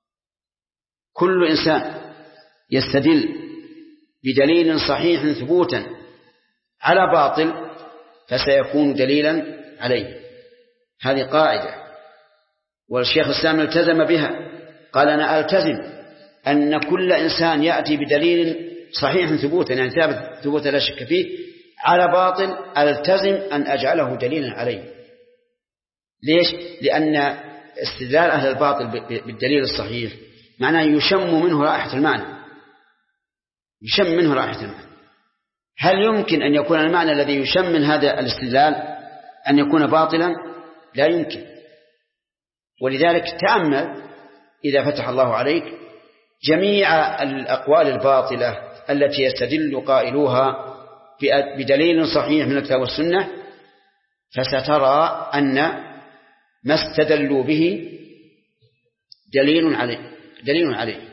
كل إنسان يستدل بدليل صحيح ثبوتا على باطل فسيكون دليلا عليه. هذه قاعدة والشيخ الإسلام التزم بها، قال أنا ألتزم أن كل إنسان يأتي بدليل صحيح ثبوتا يعني ثابت ثبوتا لا شك فيه على باطل ألتزم أن أجعله دليلا عليه. ليش؟ لأن استدلال أهل الباطل بالدليل الصحيح معناه يشم منه رائحة المعنى، يشم منه رائحة المعنى. هل يمكن أن يكون المعنى الذي يشم من هذا الاستدلال أن يكون باطلا؟ لا يمكن. ولذلك تأمل إذا فتح الله عليك جميع الأقوال الباطلة التي يستدل قائلوها بدليل صحيح من الكتاب والسنة، فسترى أن ما استدلوا به دليل عليه.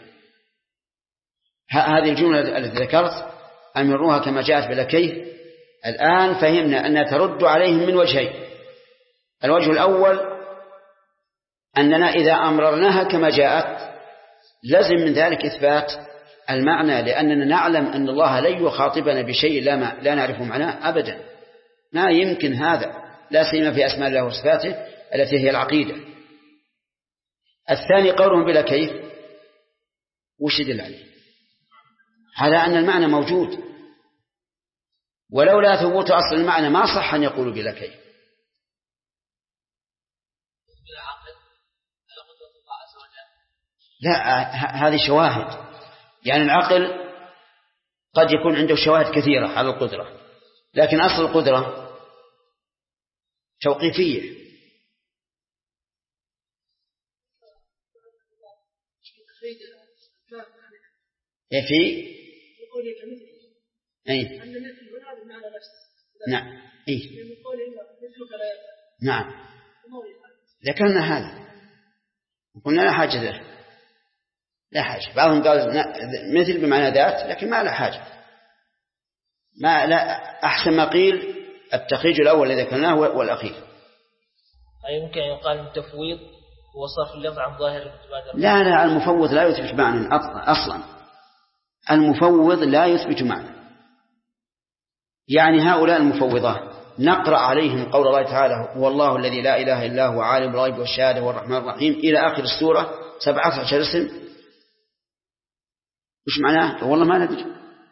هذه الجملة التي ذكرت أمروها كما جاءت بلا كيف، الآن فهمنا أن ترد عليهم من وجهين. الوجه الأول أننا إذا أمرناها كما جاءت لازم من ذلك إثبات المعنى، لأننا نعلم أن الله لن يخاطبنا بشيء لا نعرف معناه أبدا، ما يمكن هذا، لا سيما في أسماء الله وصفاته التي هي العقيدة. الثاني قولهم بلا كيف، وش يدل عليه؟ على أن المعنى موجود، ولولا ثبوت أصل المعنى ما صح أن يقولوا بلا كيف. لا، هذه شواهد، يعني العقل قد يكون عنده شواهد كثيرة على القدرة، لكن أصل القدرة توقيفية. في أي نعم نعم ذكرنا هذا وقلنا لا حاجة له، لا حاجة. بعضهم قال مثل بمعنى ذات، لكن ما لا حاجة، ما لا أحسن ما قيل التخريج الأول الذي ذكرناه والأخير. أي يمكن أن يقال التفويض هو صرف اللفظ عن ظاهر. لا المفوض لا يثبت معنى أصلا، المفوض لا يثبت معنى. يعني هؤلاء المفوضات نقرأ عليهم قول الله تعالى: هو الله الذي لا إله إلا هو عالم الغيب والشهادة والرحمن الرحيم إلى آخر السورة 17 اسم. وش معناه؟ والله ما ندري،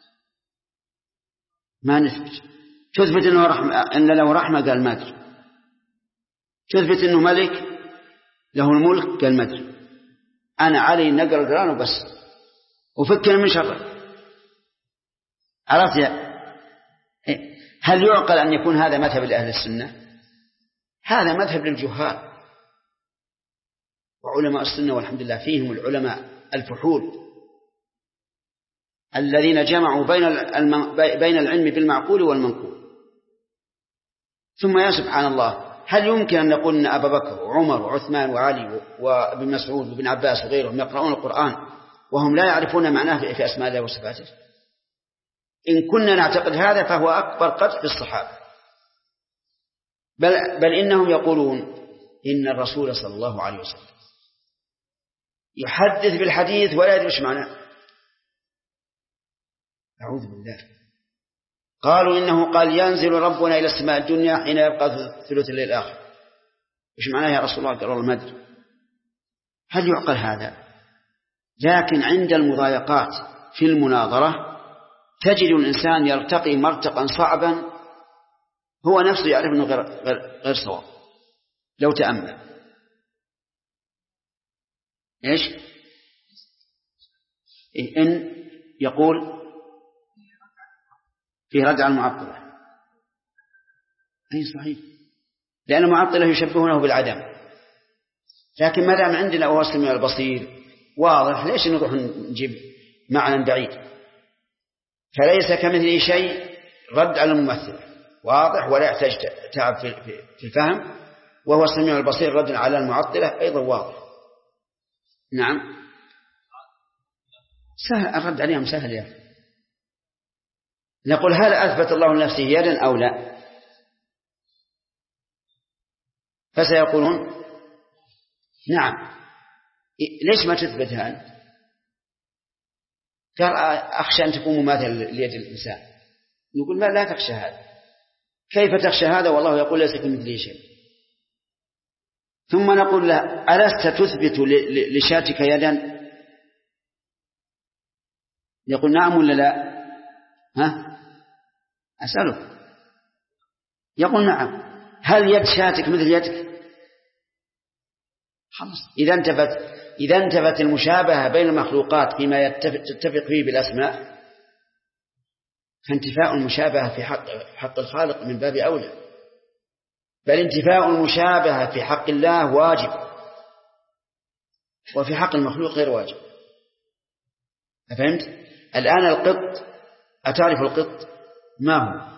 ما نثبت. تثبت إنه إن له رحمة، قال ما أدري. تثبت إنه ملك له الملك، قال ما أدري. أنا علي نقرأ القرآن وبس وفكر من شره. عرفت يا؟ هل يعقل أن يكون هذا مذهب لأهل السنة؟ هذا مذهب للجهال، وعلماء السنة والحمد لله فيهم العلماء الفحول الذين جمعوا بين العلم بالمعقول والمنقول. ثم يا سبحان الله، هل يمكن أن نقول أن أبا بكر وعمر وعثمان وعلي وابن مسعود وابن عباس وغيرهم يقرؤون القرآن وهم لا يعرفون معناه في أسماء الله وصفاته؟ إن كنا نعتقد هذا فهو أكبر قدح في الصحابة. بل إنهم يقولون إن الرسول صلى الله عليه وسلم يحدث بالحديث ولا يدري ايش معناه. أعوذ بالله. قالوا إنه قال ينزل ربنا إلى السماء الدنيا حين يبقى ثلث الليل الآخر. ايش معناه يا رسول الله؟ قال والله ما أدري. هل يعقل هذا؟ لكن عند المضايقات في المناظرة تجد الإنسان يرتقي مرتقا صعبا هو نفسه يعرف أنه غير صواب. لو تأمل إيش إن يقول في رد على المعطلة. أي صحيح، لأن المعطلة يشبهونه بالعدم. لكن ما دام عندنا وهو السميع البصير واضح، ليش نروح نجيب معنى بعيد؟ فليس كمثله شيء رد على الممثل واضح ولا يحتاج تعب في الفهم، وهو السميع البصير رد على المعطلة أيضا واضح. نعم سهل، الرد عليهم سهل يا أخي. نقول هل أثبت الله لنفسه يدا أو لا؟ فسيقولون نعم. ليش ما تثبتها أنت؟ قال أخشى أن تكون مماثلة ليد الإنسان. نقول ما لا تخشى هذا. كيف تخشى هذا والله يقول ليس كمثله شيء؟ ثم نقول له ألست تثبت لشاتك يدا؟ يقول نعم ولا لا؟ ها أسألك. يقول نعم. هل يد شاتك مثل يدك؟ خلاص. إذا انتفت المشابهة بين المخلوقات فيما تتفق فيه بالأسماء، فانتفاء المشابهة في حق الخالق من باب أولى، بل انتفاء المشابهة في حق الله واجب، وفي حق المخلوق غير واجب. أفهمت؟ الآن القط، أتعرف القط ما هو؟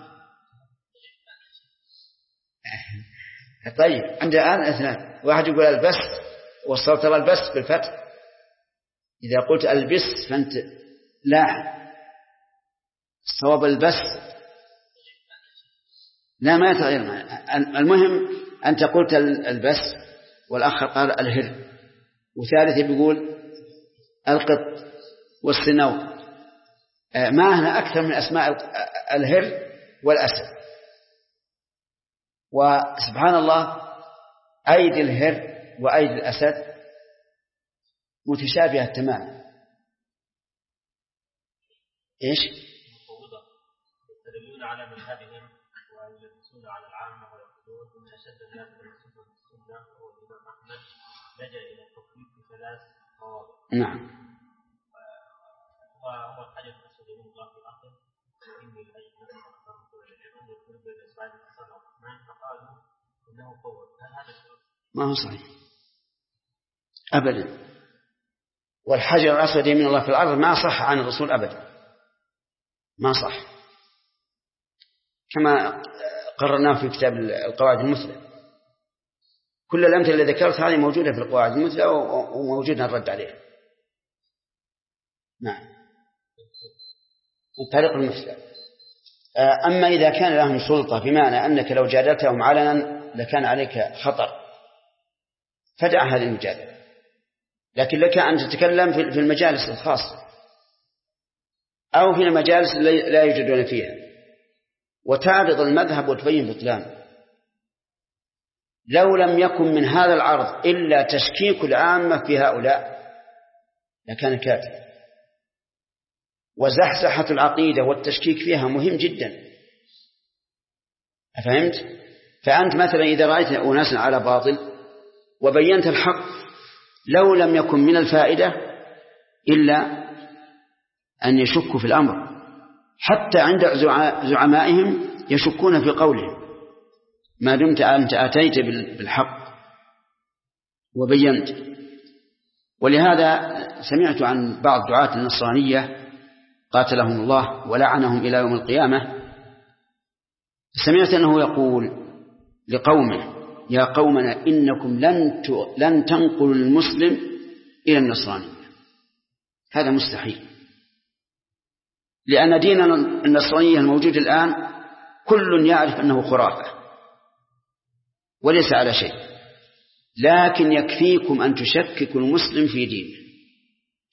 طيب عند الآن اثنان، واحد يقول البس وصلت له البس بالفتح، إذا قلت البس فأنت لا، الصواب البس لا، ما يتغير. المهم أنت قلت البس والآخر قال الهر، وثالث بيقول القط والسنو. ما هنا أكثر من أسماء الهر والأسد. وسبحان الله أيدي الهر وأيدي الأسد متشابهة تماما. إيش؟ يستدلون على مذهبهم ويلبسون على العامة ويقولون إن أشد الناس بالسنة والسنة هو الإمام أحمد لجأ إلى التوفيق في 3 مواضع. نعم. وهو الحديث الأسود من الله في الآخر إني الأيمان أخبرت العلم يقول بين أسباب الحسن والرحمن فقالوا إنه فوض. هل هذا ما هو صحيح أبدا. والحجر الأسود من الله في الأرض ما صح عن الرسول أبدا، ما صح، كما قررناه في كتاب القواعد المثلى. كل الأمثلة اللي ذكرت هذه موجودة في القواعد المثلى وموجودة الرد عليها. نعم الطريق المثلى. أما إذا كان لهم سلطة بمعنى أنك لو جادلتهم علنا لكان عليك خطر فدع هذه المجادلة، لكن لك أن تتكلم في المجالس الخاصة أو في المجالس لا يوجدون فيها وتعرض المذهب وتبين بطلان. لو لم يكن من هذا العرض إلا تشكيك العامة في هؤلاء لكان كافر. وزحزحة العقيدة والتشكيك فيها مهم جدا. أفهمت؟ فأنت مثلا إذا رأيت أناسا على باطل وبينت الحق لو لم يكن من الفائدة إلا أن يشكوا في الأمر، حتى عند زعمائهم يشكون في قولهم ما دمت أنت أتيت بالحق وبينت. ولهذا سمعت عن بعض دعاة النصرانية قاتلهم الله ولعنهم إلى يوم القيامة، سمعت أنه يقول لقومه يا قومنا إنكم لن تنقلوا المسلم إلى النصرانية. هذا مستحيل، لأن دين النصرانية الموجود الآن كل يعرف أنه خرافة وليس على شيء، لكن يكفيكم أن تشككوا المسلم في دينه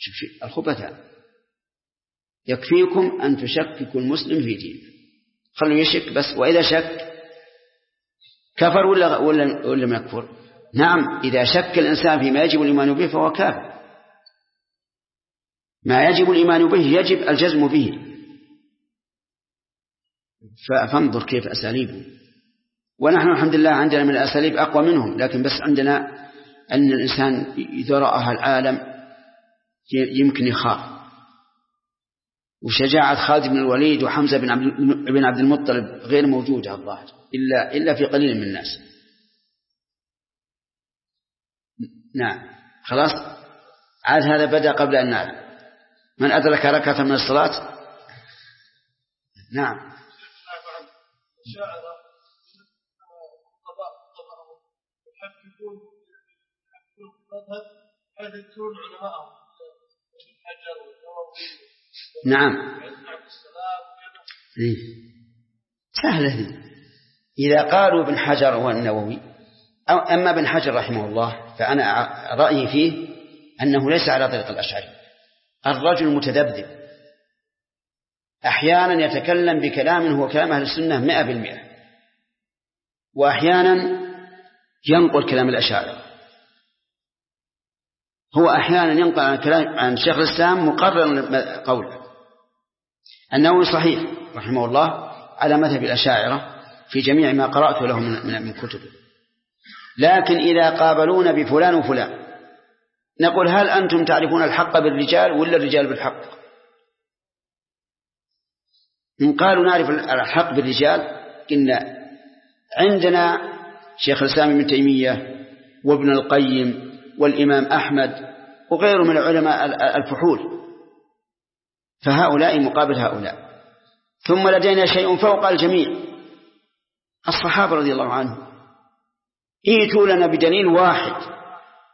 شوف الخبثاء. يكفيكم أن تشككوا المسلم في دينه، خلوا يشك بس، وإذا شك كفر ولا ما يكفر؟ نعم، إذا شك الإنسان فيما يجب الإيمان به فهو كافر. ما يجب الإيمان به يجب الجزم به. فانظر كيف أساليبه، ونحن الحمد لله عندنا من الأساليب أقوى منهم، لكن بس عندنا أن الإنسان إذا رأها العالم يمكن يخاف. وشجاعة خالد بن الوليد وحمزة بن عبد المطلب غير موجودة الظاهر إلا في قليل من الناس. نعم خلاص، عاد هذا بدأ قبل أن نعلم. من أدرك ركعة من الصلاة. نعم. نعم سهلة. إذا قالوا ابن حجر والنووي أما ابن حجر رحمه الله فأنا رأيي فيه أنه ليس على طريق الأشعري. الرجل متذبذب، أحيانا يتكلم بكلام هو كلام أهل السنة 100%، وأحيانا ينقل كلام الأشاعرة. هو أحيانا ينقل عن كلام عن شيخ الإسلام مقرر قوله. النووي صحيح رحمه الله على مذهب الأشاعرة في جميع ما قرأت له من كتبه. لكن إذا قابلون بفلان وفلان نقول هل أنتم تعرفون الحق بالرجال ولا الرجال بالحق؟ إن قالوا نعرف الحق بالرجال إن عندنا شيخ الإسلام ابن تيمية وابن القيم والإمام أحمد وغيره من العلماء الفحول، فهؤلاء مقابل هؤلاء. ثم لدينا شيء فوق الجميع، الصحابة رضي الله عنهم. ائتوا لنا بدليل واحد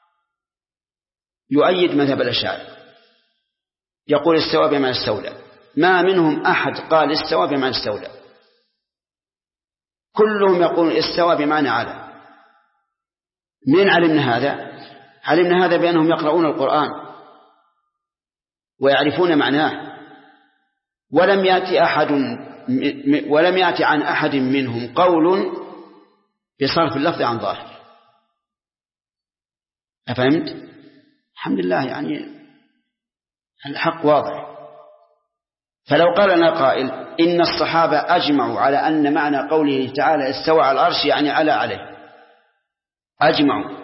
يؤيد مذهب الأشاعرة يقول استوى بمعنى استولى. ما منهم أحد قال استوى بمعنى استولى، كلهم يقولون استوى بمعنى على. من علمنا هذا؟ علمنا هذا بأنهم يقرؤون القرآن ويعرفون معناه، ولم يأتي عن أحد منهم قول بصرف اللفظ عن ظاهر. أفهمت؟ الحمد لله، يعني الحق واضح. فلو قال لنا قائل إن الصحابة أجمعوا على أن معنى قوله تعالى استوى على العرش يعني عليه، أجمعوا،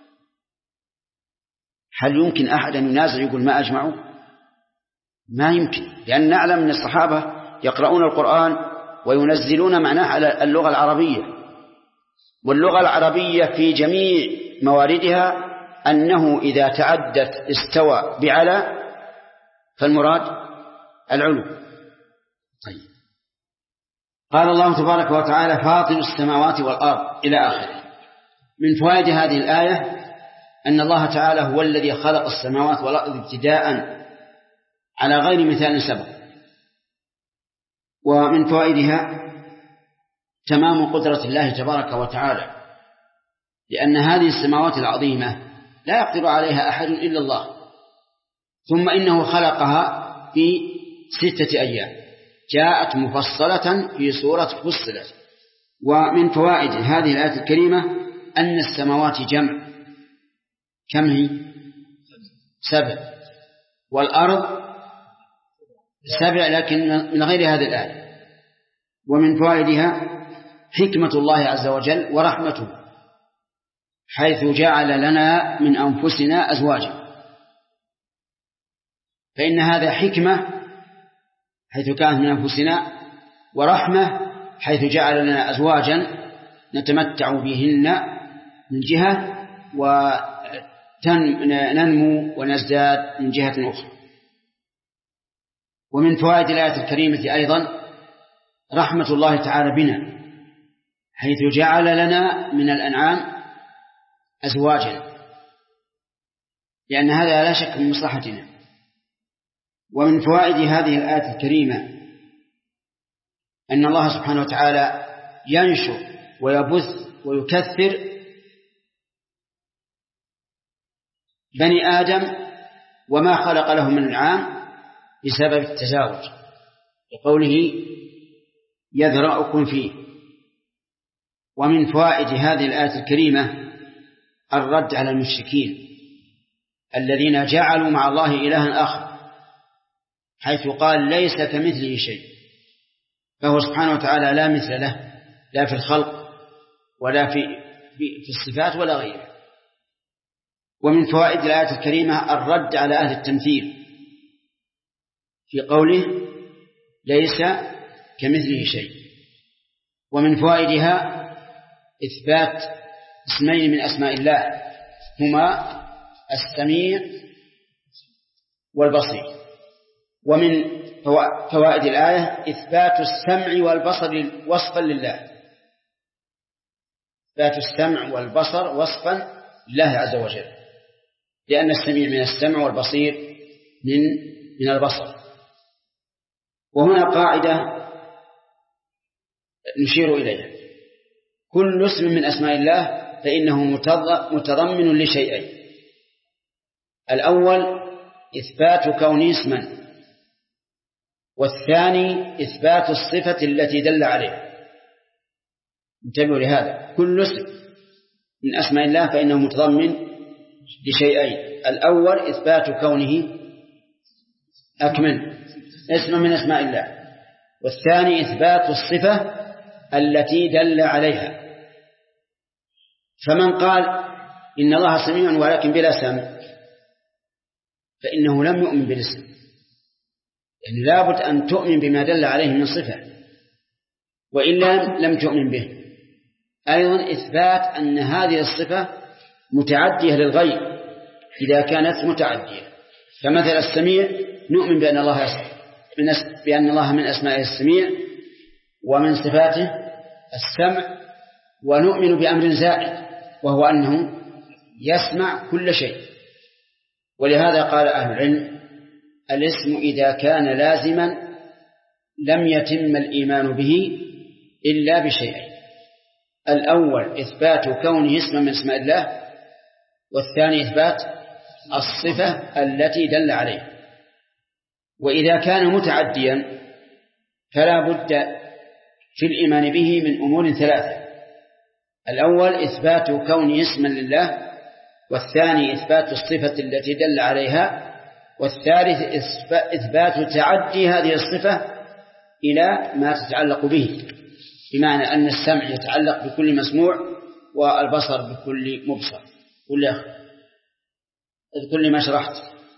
هل يمكن أحد أن ينازع يقول ما أجمعوا؟ ما يمكن، لأن نعلم أن الصحابة يقرؤون القرآن وينزلون معناه على اللغة العربية، واللغة العربية في جميع مواردها أنه إذا تعدت استوى بعلى فالمراد العلو. طيب، قال الله تبارك وتعالى فاطر السماوات والأرض إلى آخره. من فوائد هذه الآية أن الله تعالى هو الذي خلق السماوات والأرض ابتداء على غير مثال سبق. ومن فوائدها تمام قدرة الله تبارك وتعالى، لأن هذه السماوات العظيمة لا يقدر عليها أحد إلا الله، ثم إنه خلقها في 6 أيام جاءت مفصلة في سورة فصلت. ومن فوائد هذه الآية الكريمة أن السماوات جمع، كم هي؟ 7، والأرض 7 لكن من غير هذه الآية. ومن فوائدها حكمة الله عز وجل ورحمته، حيث جعل لنا من أنفسنا أزواجا، فإن هذا حكمة حيث كانت من أنفسنا، ورحمة حيث جعل لنا أزواجا نتمتع بهن من جهة وننمو ونزداد من جهة أخرى. ومن فوائد الآية الكريمة أيضا رحمة الله تعالى بنا، حيث جعل لنا من الأنعام أزواجا، لأن هذا لا شك من مصلحتنا. ومن فوائد هذه الآية الكريمة أن الله سبحانه وتعالى ينشر ويبث ويكثر بني آدم وما خلق لهم من العام بسبب التزاوج، لقوله يذرأكم فيه. ومن فوائد هذه الآية الكريمة الرد على المشركين الذين جعلوا مع الله إلها آخر، حيث قال ليس كمثله شيء، فهو سبحانه وتعالى لا مثل له، لا في الخلق ولا في الصفات ولا غيره. ومن فوائد الآية الكريمة الرد على أهل التمثيل في قوله ليس كمثله شيء. ومن فوائدها إثبات اسمين من أسماء الله هما السميع والبصير. ومن فوائد الآية إثبات السمع والبصر وصفا لله، إثبات السمع والبصر وصفا لله عز وجل، لأن السميع من السمع والبصير من البصر. وهنا قاعدة نشير إليها: كل اسم من أسماء الله فإنه متضمن لشيئين: الأول إثبات كونه اسما، والثاني إثبات الصفة التي دل عليها. انتبهوا لهذا، كل اسم من أسماء الله فإنه متضمن لشيئين: الأول إثبات كونه أكمل اسم من أسماء الله، والثاني إثبات الصفة التي دل عليها. فمن قال إن الله سميع ولكن بلا سمع فإنه لم يؤمن بالاسم، يعني لابد أن تؤمن بما دل عليه من صفة، وإلا لم تؤمن به. أيضا إثبات أن هذه الصفة متعدية للغير إذا كانت متعدية، فمثل السميع نؤمن بأن الله من أسمائه السميع ومن صفاته السمع، ونؤمن بأمر زائد وهو أنه يسمع كل شيء. ولهذا قال أهل العلم: الاسم إذا كان لازما لم يتم الإيمان به إلا بشيئين: الأول إثبات كونه اسما من اسماء الله، والثاني إثبات الصفة التي دل عليه. وإذا كان متعديا فلا بد في الإيمان به من أمور ثلاثة: الأول إثبات كونه اسما لله، والثاني إثبات الصفة التي دل عليها، والثالث إثبات تعدي هذه الصفة إلى ما تتعلق به، بمعنى أن السمع يتعلق بكل مسموع، والبصر بكل مبصر. كل ما شرحت.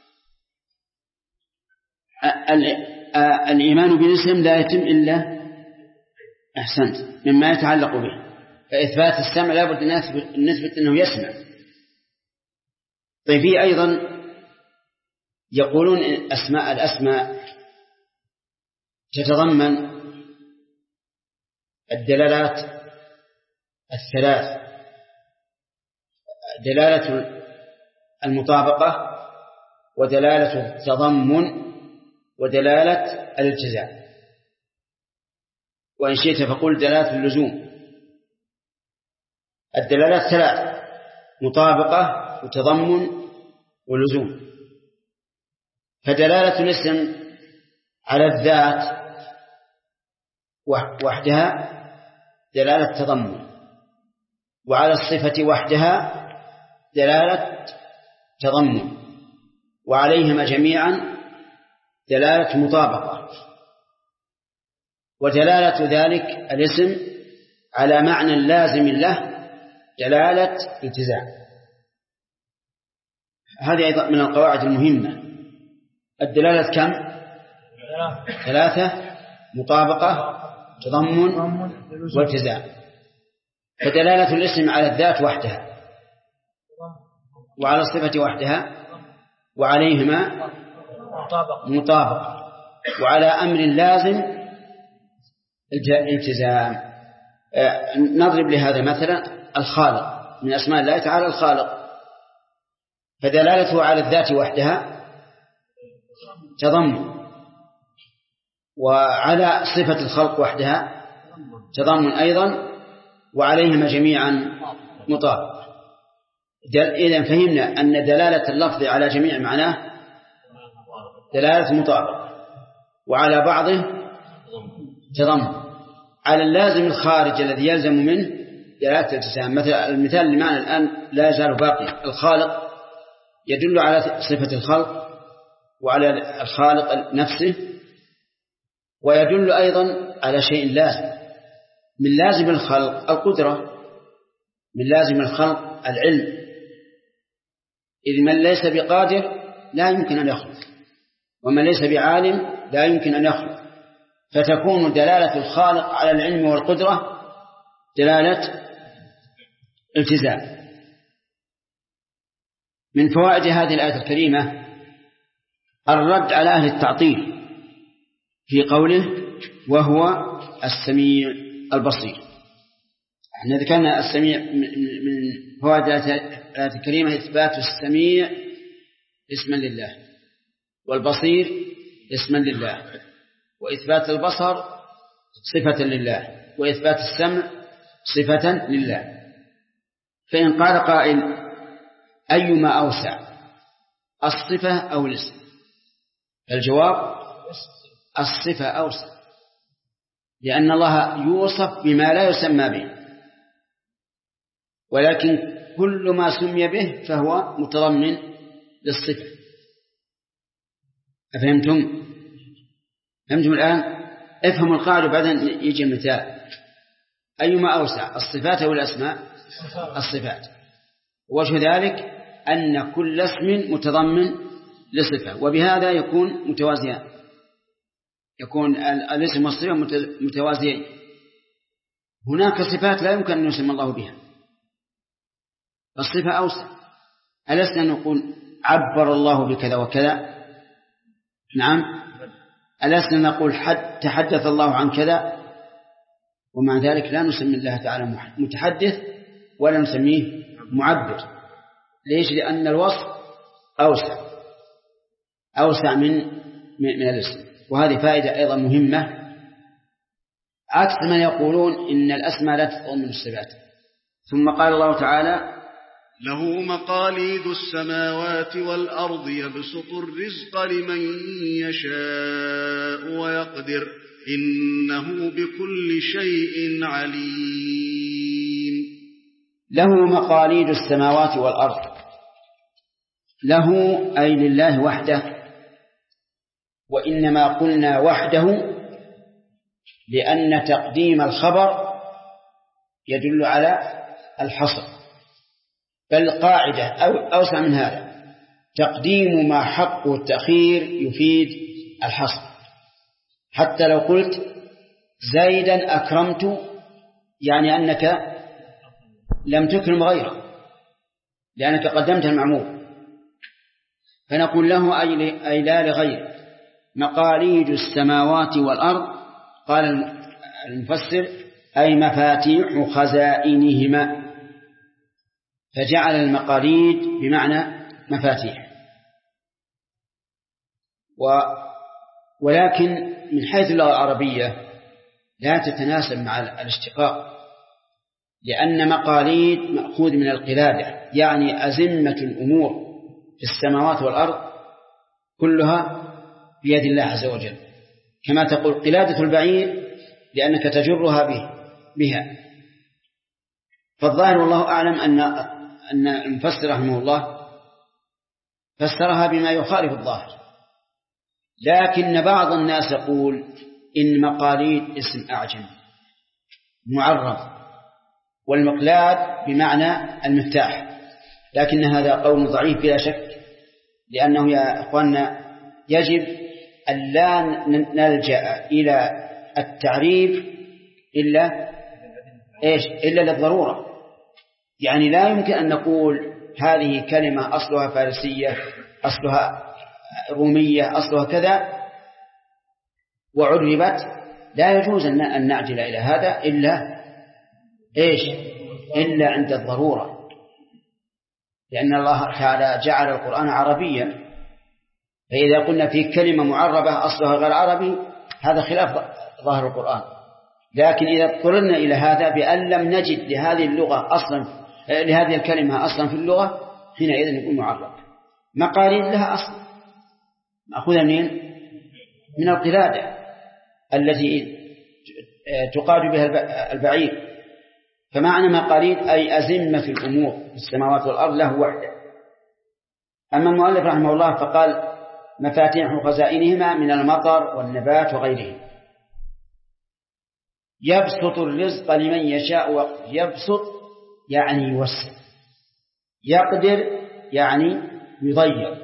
الإيمان بالاسم لا يتم إلا أحسنت مما يتعلق به، فإثبات السمع لا بد أن نثبت أنه يسمع. طيب في أيضا يقولون الأسماء تتضمن الدلالات الثلاث: دلالة المطابقة، ودلالة التضمن، ودلالة الالتزام. وإن شئت فقل دلالة اللزوم. الدلالات ثلاث: مطابقة وتضمن ولزوم. فدلالة الاسم على الذات وحدها دلالة تضمن، وعلى الصفة وحدها دلالة تضمن، وعليهما جميعا دلالة مطابقة. ودلالة ذلك الاسم على معنى لازم له دلالة التزام. هذه أيضا من القواعد المهمة. الدلالة كم؟ ثلاثة: مطابقة، تضمن، والتزام. فدلالة الاسم على الذات وحدها، وعلى الصفة وحدها، وعليهما مطابقة، وعلى أمر لازم التزام. نضرب لهذا مثلا: الخالق من أسماء الله تعالى الخالق، فدلالته على الذات وحدها تضمن، وعلى صفة الخلق وحدها تضمن أيضا، وعليهما جميعا مطابق. إذن فهمنا أن دلالة اللفظ على جميع معناه دلالة مطابقة، وعلى بعضه تضمن. على اللازم الخارج الذي يلزم منه دلالة الالتزام. مثلا المثال اللي معنا الآن لا يزال باقي، الخالق يدل على صفة الخلق وعلى الخالق نفسه، ويدل أيضا على شيء لازم. من لازم الخلق القدرة، من لازم الخلق العلم، إذ من ليس بقادر لا يمكن أن يخلق، ومن ليس بعالم لا يمكن أن يخلق، فتكون دلالة الخالق على العلم والقدرة دلالة التزام. من فوائد هذه الآية الكريمة الرد على أهل التعطيل في قوله وهو السميع البصير. احنا ذكرنا السميع من فوائد الآية الكريمة إثبات السميع اسما لله، والبصير اسما لله، وإثبات البصر صفة لله، وإثبات السمع صفة لله. فإن قال قائل أيما أوسع، الصفة أو الاسم؟ الجواب الصفة أوسع، لأن الله يوصف بما لا يسمى به، ولكن كل ما سمي به فهو متضمن للصفة. أفهمتم؟ فهمتم الآن؟ افهموا القاعدة بعدين يجي المثال. أيما أوسع، الصفات أو الأسماء؟ الصفات. وجه ذلك أن كل اسم متضمن لصفة، وبهذا يكون متوازيان، يكون الاسم والصفة متوازيين. هناك صفات لا يمكن أن يسمى الله بها، الصفة أوسع. ألسنا نقول عبر الله بكذا وكذا؟ نعم. ألسنا نقول تحدث الله عن كذا؟ ومع ذلك لا نسمي الله تعالى متحدث ولا نسميه معبر. ليش؟ لأن الوصف أوسع من الاسم. وهذه فائدة أيضا مهمة، عكس من يقولون إن الأسماء لا تتضمن الصفات. ثم قال الله تعالى له مقاليد السماوات والأرض يبسط الرزق لمن يشاء ويقدر إنه بكل شيء عليم. له مقاليد السماوات والأرض، له أي لله وحده، وإنما قلنا وحده لأن تقديم الخبر يدل على الحصر، بل قاعدة أوسع من هذا، تقديم ما حقه التأخير يفيد الحصر. حتى لو قلت زيدا أكرمت، يعني أنك لم تكرم غيره لأنك قدمت المعمول، فنقول له أي لا لغير. مقاليد السماوات والأرض، قال المفسر أي مفاتيح خزائنهما، فجعل المقاليد بمعنى مفاتيح. ولكن من حيث اللغة العربية لا تتناسب مع الاشتقاق، لأن مقاليد مأخوذ من القلادة، يعني أزمة الأمور في السماوات والأرض كلها بيد الله عز وجل، كما تقول قلادة البعير لأنك تجرها بها. فالظاهر والله أعلم أن المفسر رحمه الله فسرها بما يخالف الظاهر، لكن بعض الناس يقول إن مقاليد اسم أعجم معرض، والمقلاد بمعنى المفتاح، لكن هذا قول ضعيف بلا شك، لأنه يا أخواننا يجب أن لا نلجأ إلى التعريف إلا للضرورة. يعني لا يمكن أن نقول هذه كلمة أصلها فارسية، أصلها رومية، أصلها كذا، وعربت. لا يجوز أن نعجل إلى هذا إلا عند الضرورة، لأن الله تعالى جعل القرآن عربيا، فإذا قلنا في كلمة معربة أصلها غير عربي هذا خلاف ظاهر القرآن. لكن إذا اضطررنا إلى هذا بأن لم نجد لهذه الكلمة أصلا في اللغة، حينئذ يكون معرب. مقاليد لها أصل، مأخوذة من القلادة التي تقاد بها البعير. فمعنى مقاليد أي أزمة في الأمور في السماوات والأرض له وحده. أما المؤلف رحمه الله فقال مفاتيح خزائنهما من المطر والنبات وغيره. يبسط الرزق لمن يشاء. يبسط يعني يوسع، يقدر يعني يضيق.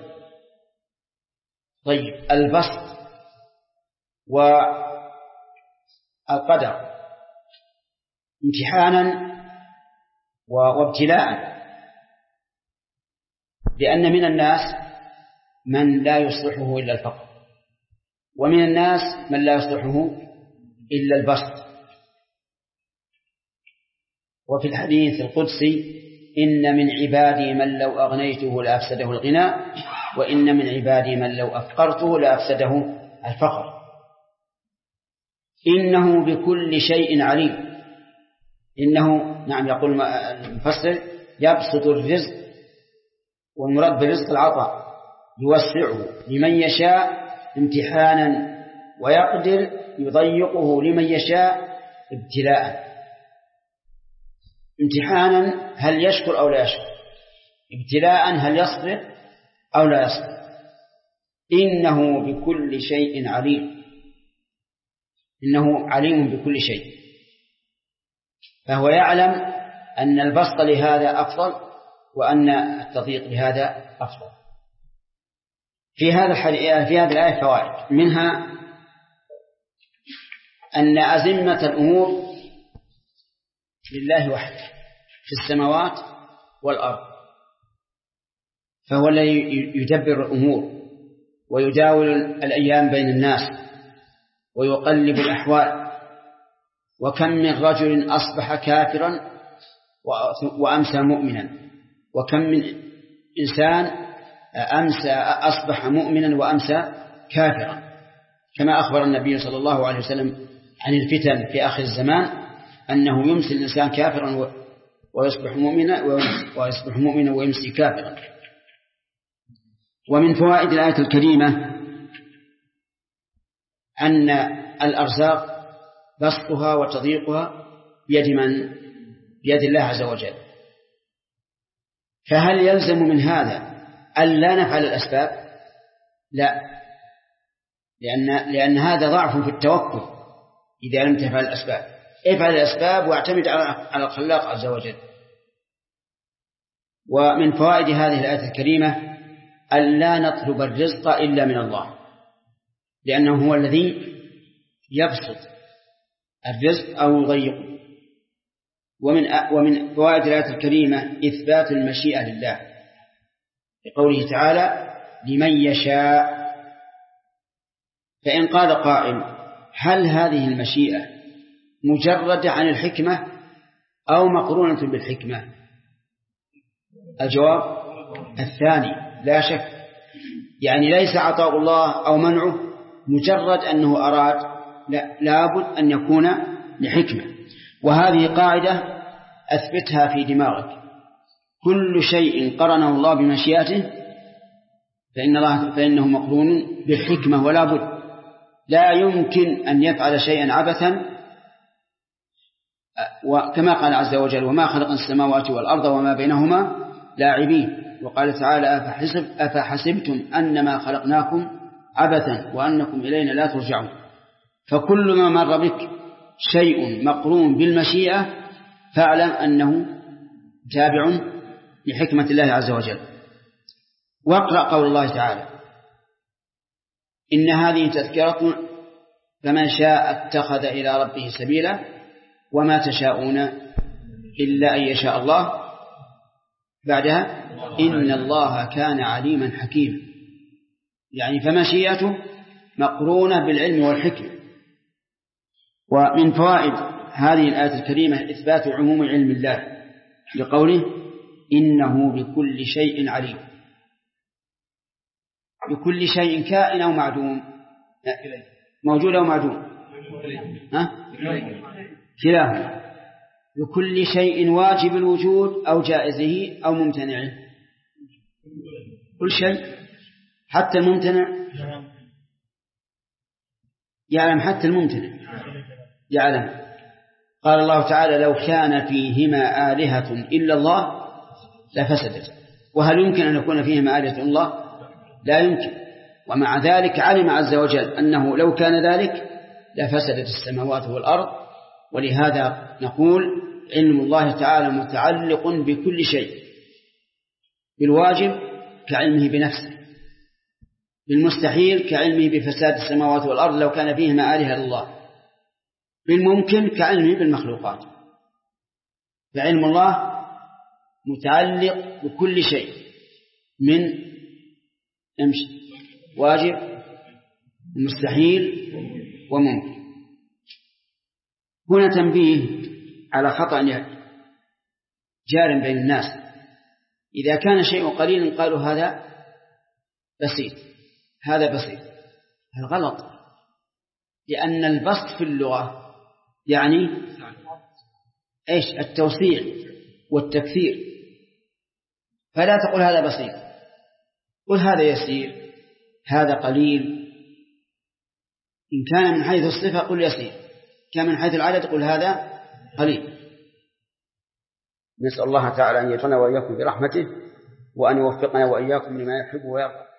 طيب البسط والقدر امتحانا وابتلاء، لأن من الناس من لا يصلحه إلا الفقر، ومن الناس من لا يصلحه إلا البسط. وفي الحديث القدسي إن من عبادي من لو أغنيته لأفسده الغنى، وإن من عبادي من لو أفقرته لأفسده الفقر. إنه بكل شيء عليم. إنه نعم يقول المفسر يبسط الرزق، والمراد بالرزق العطاء، يوسعه لمن يشاء امتحانا، ويقدر يضيقه لمن يشاء ابتلاء. امتحانا هل يشكر أو لا يشكر، ابتلاء هل يصبر أو لا يصبر. إنه بكل شيء عليم. إنه عليم بكل شيء، فهو يعلم أن البسط لهذا أفضل وأن التضييق لهذا أفضل. في هذه الآية فوائد، منها أن أزمة الأمور لله وحده في السماوات والأرض، فهو الذي يدبر الأمور ويداول الأيام بين الناس ويقلب الأحوال. وكم من رجل أصبح كافرا وأمسى مؤمنا، وكم من إنسان أصبح مؤمنا وأمسى كافرا، كما أخبر النبي صلى الله عليه وسلم عن الفتن في آخر الزمان أنه يمسي الإنسان كافرا ويصبح مؤمنا ويمسي كافرا. ومن فوائد الآية الكريمة أن الأرزاق بسطها وتضييقها بيد من؟ بيد الله عز وجل. فهل يلزم من هذا ألا نفعل الأسباب؟ لا، لأن هذا ضعف في التوكل. إذا لم تفعل الأسباب افعل الأسباب واعتمد على الخلاق عز وجل. ومن فوائد هذه الآية الكريمة ألا نطلب الرزق إلا من الله، لأنه هو الذي يبسط الرزق أو يضيقه. ومن فوائد الآية الكريمة إثبات المشيئة لله، لقوله تعالى لمن يشاء. فإن قال قائل هل هذه المشيئة مجردة عن الحكمة أو مقرونة بالحكمة؟ الجواب الثاني لا شك، يعني ليس عطاء الله أو منعه مجرد أنه أراد، لا، لابد أن يكون لحكمة. وهذه قاعدة أثبتها في دماغك: كل شيء قرنه الله بمشيئته فإنه مقرون بالحكمة، ولا بد. لا يمكن أن يفعل شيئا عبثا، وكما قال عز وجل وما خلقنا السماوات والأرض وما بينهما لاعبين. وقال تعالى أفحسبتم أنما خلقناكم عبثا وأنكم إلينا لا ترجعون. فكل ما مر بك شيء مقرون بالمشيئة فاعلم أنه تابع لحكمة الله عز وجل. واقرأ قول الله تعالى إن هذه تذكرة فمن شاء اتخذ إلى ربه سبيلا وما تشاءون إلا أن يشاء الله. بعدها إن الله كان عليما حكيما، يعني فمشيئته مقرونة بالعلم والحكمة. ومن فوائد هذه الآية الكريمة إثبات عموم علم الله، لقوله إنه بكل شيء عليم. بكل شيء كائن أو معدوم؟ موجود أو معدوم؟ كلاهما. بكل شيء واجب الوجود أو جائزه أو ممتنعه؟ كل شيء. حتى الممتنع يعلم، حتى الممتنع يعلم. قال الله تعالى لو كان فيهما آلهة إلا الله لفسدت. وهل يمكن أن يكون فيهما آلهة إلا الله؟ لا يمكن. ومع ذلك علم عز وجل أنه لو كان ذلك لفسدت السماوات والأرض. ولهذا نقول علم الله تعالى متعلق بكل شيء، بالواجب كعلمه بنفسه، بالمستحيل كعلمه بفساد السماوات والأرض لو كان فيهما آلهة إلا الله، بالممكن كعلمه بالمخلوقات. فعلم الله متعلق بكل شيء من واجب ومستحيل وممكن. هنا تنبيه على خطأ جار بين الناس. إذا كان شيء قليلا قالوا هذا بسيط، هذا بسيط. هذا غلط، لأن البسط في اللغة يعني إيش؟ التوسيع والتكثير. فلا تقول هذا بسيط، قل هذا يسير، هذا قليل. إن كان من حيث الصفة قل يسير، كان من حيث العدد قل هذا قليل. نسأل الله تعالى أن يجعلنا وإياكم برحمته، وأن يوفقنا وإياكم لما يحب ويرضى.